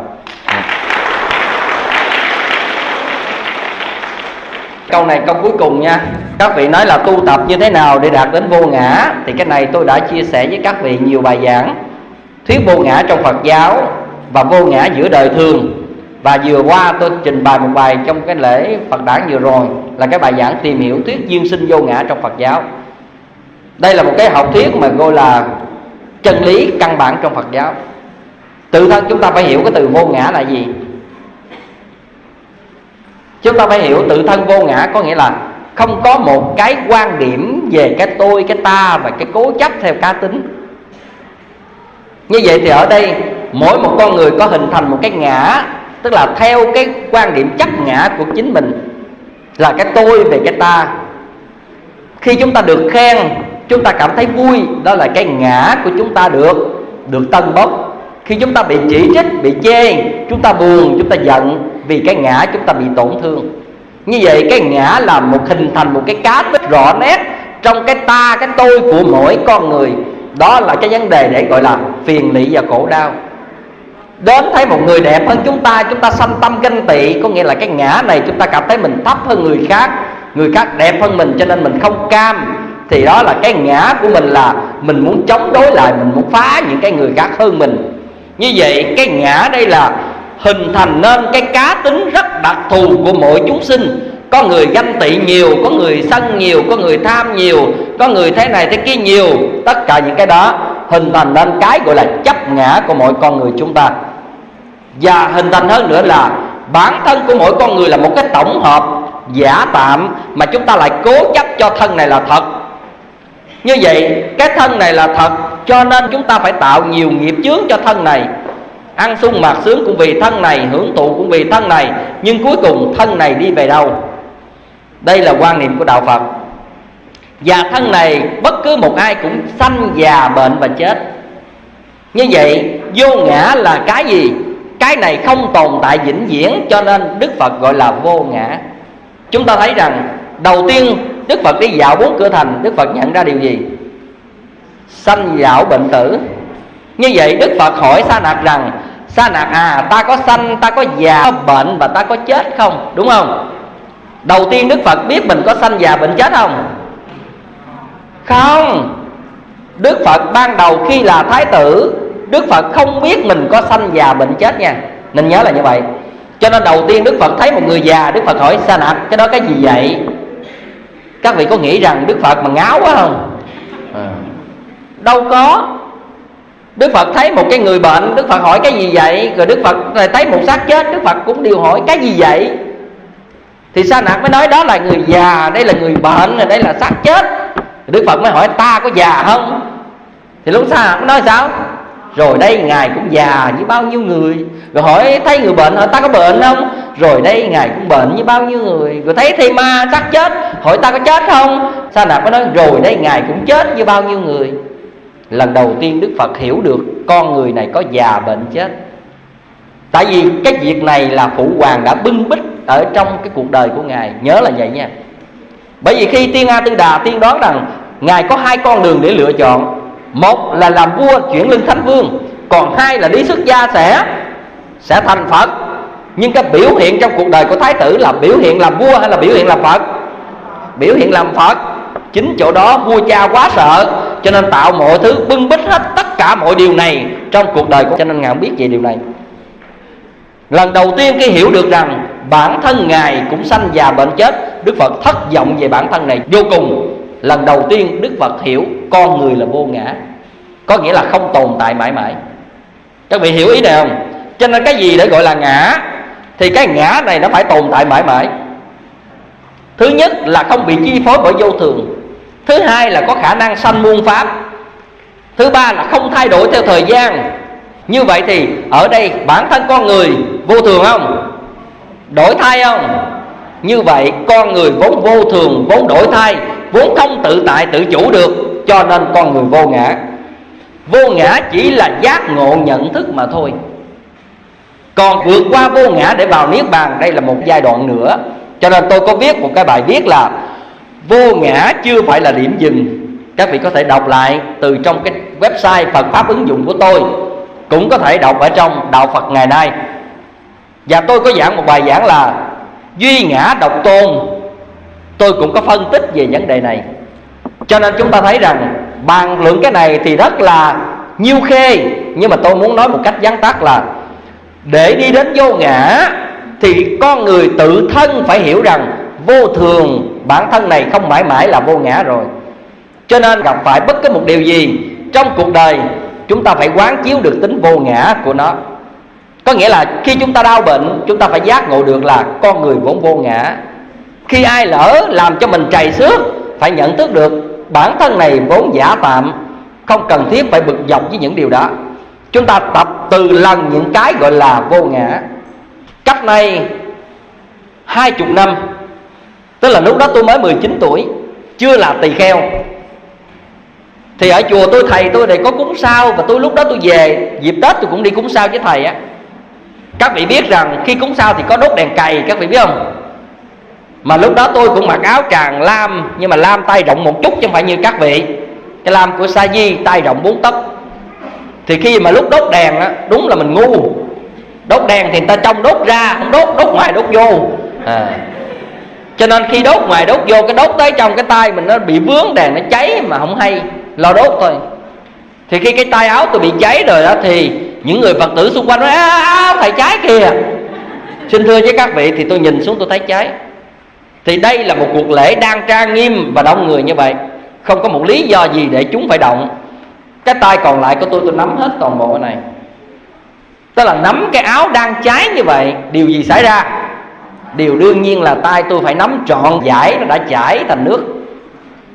Câu này câu cuối cùng nha. Các vị nói là tu tập như thế nào để đạt đến vô ngã, thì cái này tôi đã chia sẻ với các vị nhiều bài giảng. Thuyết vô ngã trong Phật giáo và vô ngã giữa đời thường. Và vừa qua tôi trình bày một bài trong cái lễ Phật đản vừa rồi, là cái bài giảng tìm hiểu thuyết duyên sinh vô ngã trong Phật giáo. Đây là một cái học thuyết mà gọi là chân lý căn bản trong Phật giáo. Tự thân chúng ta phải hiểu cái từ vô ngã là gì. Chúng ta phải hiểu tự thân vô ngã có nghĩa là không có một cái quan điểm về cái tôi, cái ta và cái cố chấp theo cá tính. Như vậy thì ở đây mỗi một con người có hình thành một cái ngã, tức là theo cái quan điểm chấp ngã của chính mình, là cái tôi về cái ta. Khi chúng ta được khen, chúng ta cảm thấy vui, đó là cái ngã của chúng ta được tâng bốc. Khi chúng ta bị chỉ trích, bị chê, chúng ta buồn, chúng ta giận, vì cái ngã chúng ta bị tổn thương. Như vậy cái ngã là hình thành một cái cá tích rõ nét trong cái ta, cái tôi của mỗi con người. Đó là cái vấn đề để gọi là phiền lụy và khổ đau. Đến thấy một người đẹp hơn chúng ta sanh tâm ganh tị, có nghĩa là cái ngã này chúng ta cảm thấy mình thấp hơn người khác đẹp hơn mình, cho nên mình không cam. Thì đó là cái ngã của mình, là mình muốn chống đối lại, mình muốn phá những cái người khác hơn mình. Như vậy cái ngã đây là hình thành nên cái cá tính rất đặc thù của mỗi chúng sinh. Có người ganh tị nhiều, có người sân nhiều, có người tham nhiều, có người thế này thế kia nhiều. Tất cả những cái đó hình thành nên cái gọi là chấp ngã của mỗi con người chúng ta. Và hình thành hơn nữa là bản thân của mỗi con người là một cái tổng hợp giả tạm, mà chúng ta lại cố chấp cho thân này là thật, Như vậy cái thân này là thật, cho nên chúng ta phải tạo nhiều nghiệp chướng cho thân này. Ăn sung mặc sướng cũng vì thân này, hưởng thụ cũng vì thân này, nhưng cuối cùng thân này đi về đâu? Đây là quan niệm của đạo Phật. Và thân này bất cứ một ai cũng sanh già bệnh và chết. Như vậy vô ngã là cái gì? Cái này không tồn tại vĩnh viễn, cho nên Đức Phật gọi là vô ngã. Chúng ta thấy rằng đầu tiên Đức Phật đi dạo 4 cửa thành, Đức Phật nhận ra điều gì? Sanh lão bệnh tử. Như vậy Đức Phật hỏi Sa Nạc rằng: Sa Nạc à, ta có sanh, ta có già, có bệnh và ta có chết không? Đúng không? Đầu tiên Đức Phật biết mình có sanh già bệnh chết không? Không. Đức Phật ban đầu khi là Thái tử, Đức Phật không biết mình có sanh già bệnh chết nha, nên nhớ là như vậy. Cho nên đầu tiên Đức Phật thấy một người già, Đức Phật hỏi: Sa Nạc, cái đó cái gì vậy? Các vị có nghĩ rằng Đức Phật mà ngáo quá không? Đâu có. Đức Phật thấy một cái người bệnh, Đức Phật hỏi cái gì vậy? Rồi Đức Phật thấy một xác chết, Đức Phật cũng đều hỏi cái gì vậy? Thì Sa Nạc mới nói đó là người già, đây là người bệnh, đây là xác chết. Đức Phật mới hỏi ta có già không? Thì lúc Sa Nạc mới nói sao? Rồi đây Ngài cũng già như bao nhiêu người. Rồi hỏi thấy người bệnh, hỏi ta có bệnh không? Rồi đây Ngài cũng bệnh như bao nhiêu người. Rồi thấy Thây Ma xác chết, hỏi ta có chết không? Sa Nạc mới nói rồi đây Ngài cũng chết như bao nhiêu người. Lần đầu tiên Đức Phật hiểu được con người này có già bệnh chết. Tại vì cái việc này là Phụ Hoàng đã bưng bít ở trong cái cuộc đời của Ngài. Nhớ là vậy nha. Bởi vì khi Tiên A Tư Đà tiên đoán rằng Ngài có 2 con đường để lựa chọn. Một là làm vua chuyển lưng Thánh Vương, còn 2 là đi xuất gia sẽ thành Phật. Nhưng cái biểu hiện trong cuộc đời của Thái tử là biểu hiện làm vua hay là biểu hiện làm Phật? Biểu hiện làm Phật. Chính chỗ đó vua cha quá sợ, cho nên tạo mọi thứ bưng bít hết tất cả mọi điều này trong cuộc đời của. Cho nên Ngài không biết về điều này. Lần đầu tiên khi hiểu được rằng bản thân Ngài cũng sanh già bệnh chết, Đức Phật thất vọng về bản thân này vô cùng. Lần đầu tiên Đức Phật hiểu con người là vô ngã, có nghĩa là không tồn tại mãi mãi. Các vị hiểu ý này không? Cho nên cái gì để gọi là ngã? Thì cái ngã này nó phải tồn tại mãi mãi. Thứ nhất là không bị chi phối bởi vô thường. Thứ hai là có khả năng sanh muôn pháp. Thứ ba là không thay đổi theo thời gian. Như vậy thì ở đây bản thân con người vô thường không? Đổi thay không? Như vậy con người vốn vô thường, vốn đổi thay, vốn không tự tại tự chủ được, cho nên con người vô ngã. Vô ngã chỉ là giác ngộ nhận thức mà thôi. Còn vượt qua vô ngã để vào Niết Bàn, đây là một giai đoạn nữa. Cho nên tôi có viết một cái bài viết là vô ngã chưa phải là điểm dừng. Các vị có thể đọc lại từ trong cái website Phật Pháp ứng dụng của tôi, cũng có thể đọc ở trong Đạo Phật ngày nay. Và tôi có giảng một bài giảng là duy ngã độc tôn. Tôi cũng có phân tích về vấn đề này. Cho nên chúng ta thấy rằng bàn luận cái này thì rất là nhiêu khê, nhưng mà tôi muốn nói một cách vắn tắt là để đi đến vô ngã thì con người tự thân phải hiểu rằng vô thường, bản thân này không mãi mãi là vô ngã rồi. Cho nên gặp phải bất cứ một điều gì trong cuộc đời, chúng ta phải quán chiếu được tính vô ngã của nó. Có nghĩa là khi chúng ta đau bệnh, chúng ta phải giác ngộ được là con người vốn vô ngã. Khi ai lỡ làm cho mình trầy xước, phải nhận thức được bản thân này vốn giả tạm, không cần thiết phải bực dọc với những điều đó. Chúng ta tập từ lần những cái gọi là vô ngã. Cách này 20 năm, tức là lúc đó tôi mới 19 tuổi, chưa là tỳ kheo. Thì ở chùa tôi, thầy tôi này có cúng sao, và tôi lúc đó tôi về dịp Tết tôi cũng đi cúng sao với thầy á. Các vị biết rằng khi cúng sao thì có đốt đèn cày, các vị biết không? Mà lúc đó tôi cũng mặc áo tràng lam, nhưng mà lam tay rộng một chút chứ không phải như các vị. Cái lam của Sa Di tay rộng 4 tấc. Thì khi mà lúc đốt đèn á, đúng là mình ngu. Đốt đèn thì người ta trong đốt ra, không đốt ngoài đốt vô. Cho nên khi đốt ngoài đốt vô, cái đốt tới trong cái tay mình nó bị vướng đèn, nó cháy mà không hay, lo đốt thôi. Thì khi cái tay áo tôi bị cháy rồi đó, thì những người Phật tử xung quanh nói áo thầy cháy kìa. Xin thưa với các vị, thì tôi nhìn xuống tôi thấy cháy. Thì đây là một cuộc lễ đang trang nghiêm và đông người như vậy, không có một lý do gì để chúng phải động. Cái tay còn lại của tôi nắm hết toàn bộ cái này. Tức là nắm cái áo đang cháy như vậy. Điều gì xảy ra? Điều đương nhiên là tay tôi phải nắm trọn dải, nó đã chảy thành nước.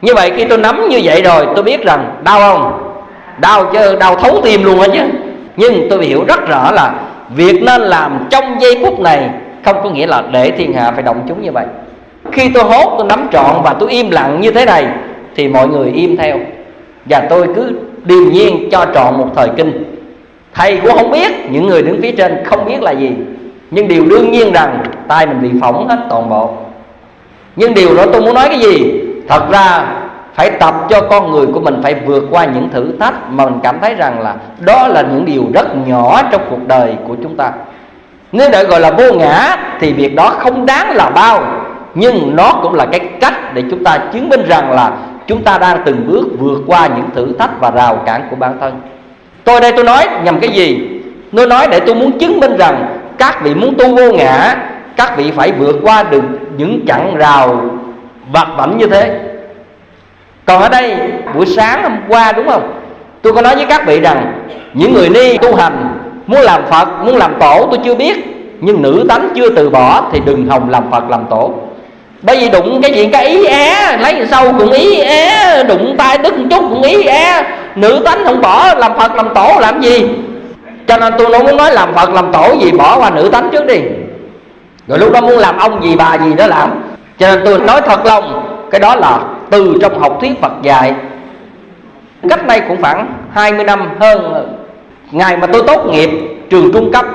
Như vậy khi tôi nắm như vậy rồi, tôi biết rằng đau không? Đau chứ, đau thấu tim luôn á chứ. Nhưng tôi hiểu rất rõ là việc nên làm trong giây phút này không có nghĩa là để thiên hạ phải động chúng như vậy. Khi tôi hốt, tôi nắm trọn và tôi im lặng như thế này thì mọi người im theo. Và tôi cứ điềm nhiên cho trọn một thời kinh. Thầy cũng không biết, những người đứng phía trên không biết là gì. Nhưng điều đương nhiên rằng tay mình bị phỏng hết toàn bộ. Nhưng điều đó tôi muốn nói cái gì? Thật ra phải tập cho con người của mình phải vượt qua những thử thách mà mình cảm thấy rằng là đó là những điều rất nhỏ trong cuộc đời của chúng ta. Nếu để gọi là vô ngã thì việc đó không đáng là bao. Nhưng nó cũng là cái cách để chúng ta chứng minh rằng là chúng ta đang từng bước vượt qua những thử thách và rào cản của bản thân. Tôi đây tôi nói nhằm cái gì? Tôi nói để tôi muốn chứng minh rằng các vị muốn tu vô ngã, các vị phải vượt qua được những chặng rào vặt vãnh như thế. Còn ở đây buổi sáng hôm qua đúng không, tôi có nói với các vị rằng những người ni tu hành muốn làm Phật, muốn làm tổ tôi chưa biết, nhưng nữ tánh chưa từ bỏ thì đừng hòng làm Phật làm tổ. Bởi vì đụng cái gì cái ý é, lấy sâu cũng ý é, đụng tay đứt một chút cũng ý é. Nữ tánh không bỏ làm Phật làm tổ làm gì? Cho nên tôi không muốn nói làm Phật làm tổ gì, bỏ qua nữ tánh trước đi, rồi lúc đó muốn làm ông gì bà gì đó làm. Cho nên tôi nói thật lòng, cái đó là từ trong học thuyết Phật dạy. Cách đây cũng khoảng 20 năm hơn, ngày mà tôi tốt nghiệp trường trung cấp.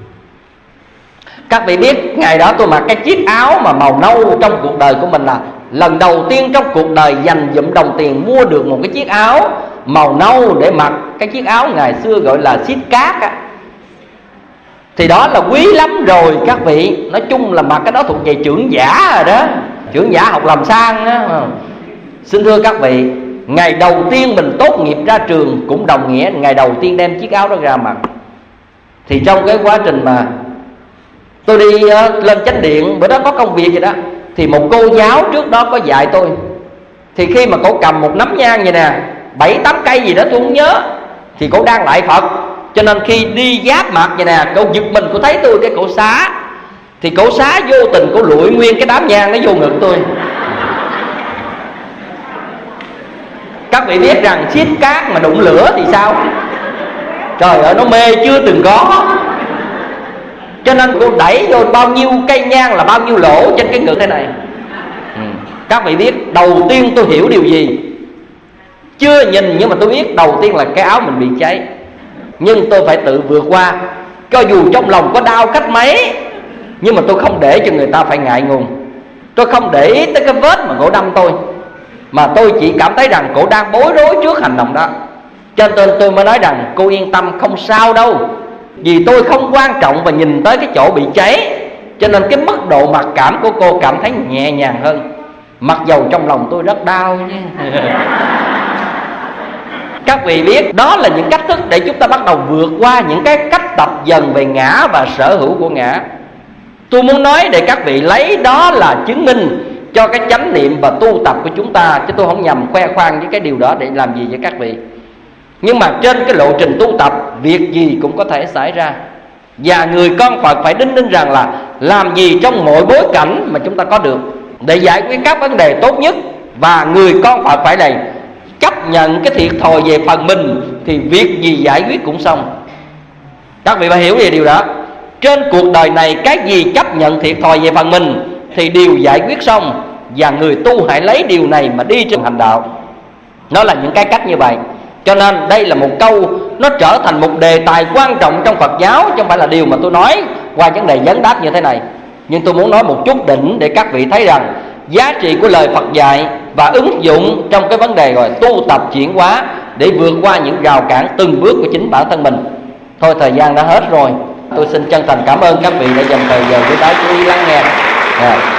Các vị biết ngày đó tôi mặc cái chiếc áo mà màu nâu trong cuộc đời của mình là lần đầu tiên trong cuộc đời dành dụm đồng tiền mua được một cái chiếc áo màu nâu để mặc. Cái chiếc áo ngày xưa gọi là xít cát á. Thì đó là quý lắm rồi các vị. Nói chung là mặc cái đó thuộc về trưởng giả rồi đó, trưởng giả học làm sang đó. Xin thưa các vị, ngày đầu tiên mình tốt nghiệp ra trường cũng đồng nghĩa ngày đầu tiên đem chiếc áo đó ra mặc. Thì trong cái quá trình mà tôi đi lên chánh điện, bữa đó có công việc gì đó, thì một cô giáo trước đó có dạy tôi. Thì khi mà cổ cầm một nắm nhang vậy nè, 7-8 cây gì đó tôi không nhớ, thì cổ đang lại Phật. Cho nên khi đi giáp mặt vậy nè, cổ giật mình, cổ thấy tôi cái cổ xá. Thì cổ xá vô tình cổ lụi nguyên cái đám nhang nó vô ngực tôi. Các vị biết rằng xiết cát mà đụng lửa thì sao? Trời ơi, nó mê chưa từng có. Cho nên cô đẩy vô bao nhiêu cây nhang là bao nhiêu lỗ trên cái ngực thế này. Các vị biết đầu tiên tôi hiểu điều gì? Chưa nhìn nhưng mà tôi biết đầu tiên là cái áo mình bị cháy. Nhưng tôi phải tự vượt qua. Cho dù trong lòng có đau cách mấy, nhưng mà tôi không để cho người ta phải ngại ngùng. Tôi không để ý tới cái vết mà cổ đâm tôi, mà tôi chỉ cảm thấy rằng cổ đang bối rối trước hành động đó. Cho nên tôi mới nói rằng cô yên tâm, không sao đâu. Vì tôi không quan trọng và nhìn tới cái chỗ bị cháy. Cho nên cái mức độ mặc cảm của cô cảm thấy nhẹ nhàng hơn, mặc dầu trong lòng tôi rất đau chứ. Các vị biết đó là những cách thức để chúng ta bắt đầu vượt qua những cái cách tập dần về ngã và sở hữu của ngã. Tôi muốn nói để các vị lấy đó là chứng minh cho cái chánh niệm và tu tập của chúng ta, chứ tôi không nhằm khoe khoang với cái điều đó để làm gì với các vị. Nhưng mà trên cái lộ trình tu tập, việc gì cũng có thể xảy ra. Và người con Phật phải đính rằng là làm gì trong mọi bối cảnh mà chúng ta có được để giải quyết các vấn đề tốt nhất. Và người con Phật phải là chấp nhận cái thiệt thòi về phần mình, thì việc gì giải quyết cũng xong. Các vị phải hiểu về điều đó. Trên cuộc đời này cái gì chấp nhận thiệt thòi về phần mình thì đều giải quyết xong. Và người tu hãy lấy điều này mà đi trên hành đạo. Nó là những cái cách như vậy. Cho nên đây là một câu, nó trở thành một đề tài quan trọng trong Phật giáo, chứ không phải là điều mà tôi nói qua vấn đề vấn đáp như thế này. Nhưng tôi muốn nói một chút đỉnh để các vị thấy rằng giá trị của lời Phật dạy và ứng dụng trong cái vấn đề rồi tu tập chuyển hóa để vượt qua những rào cản từng bước của chính bản thân mình. Thôi thời gian đã hết rồi. Tôi xin chân thành cảm ơn các vị đã dành thời giờ với đáo chú ý lắng nghe.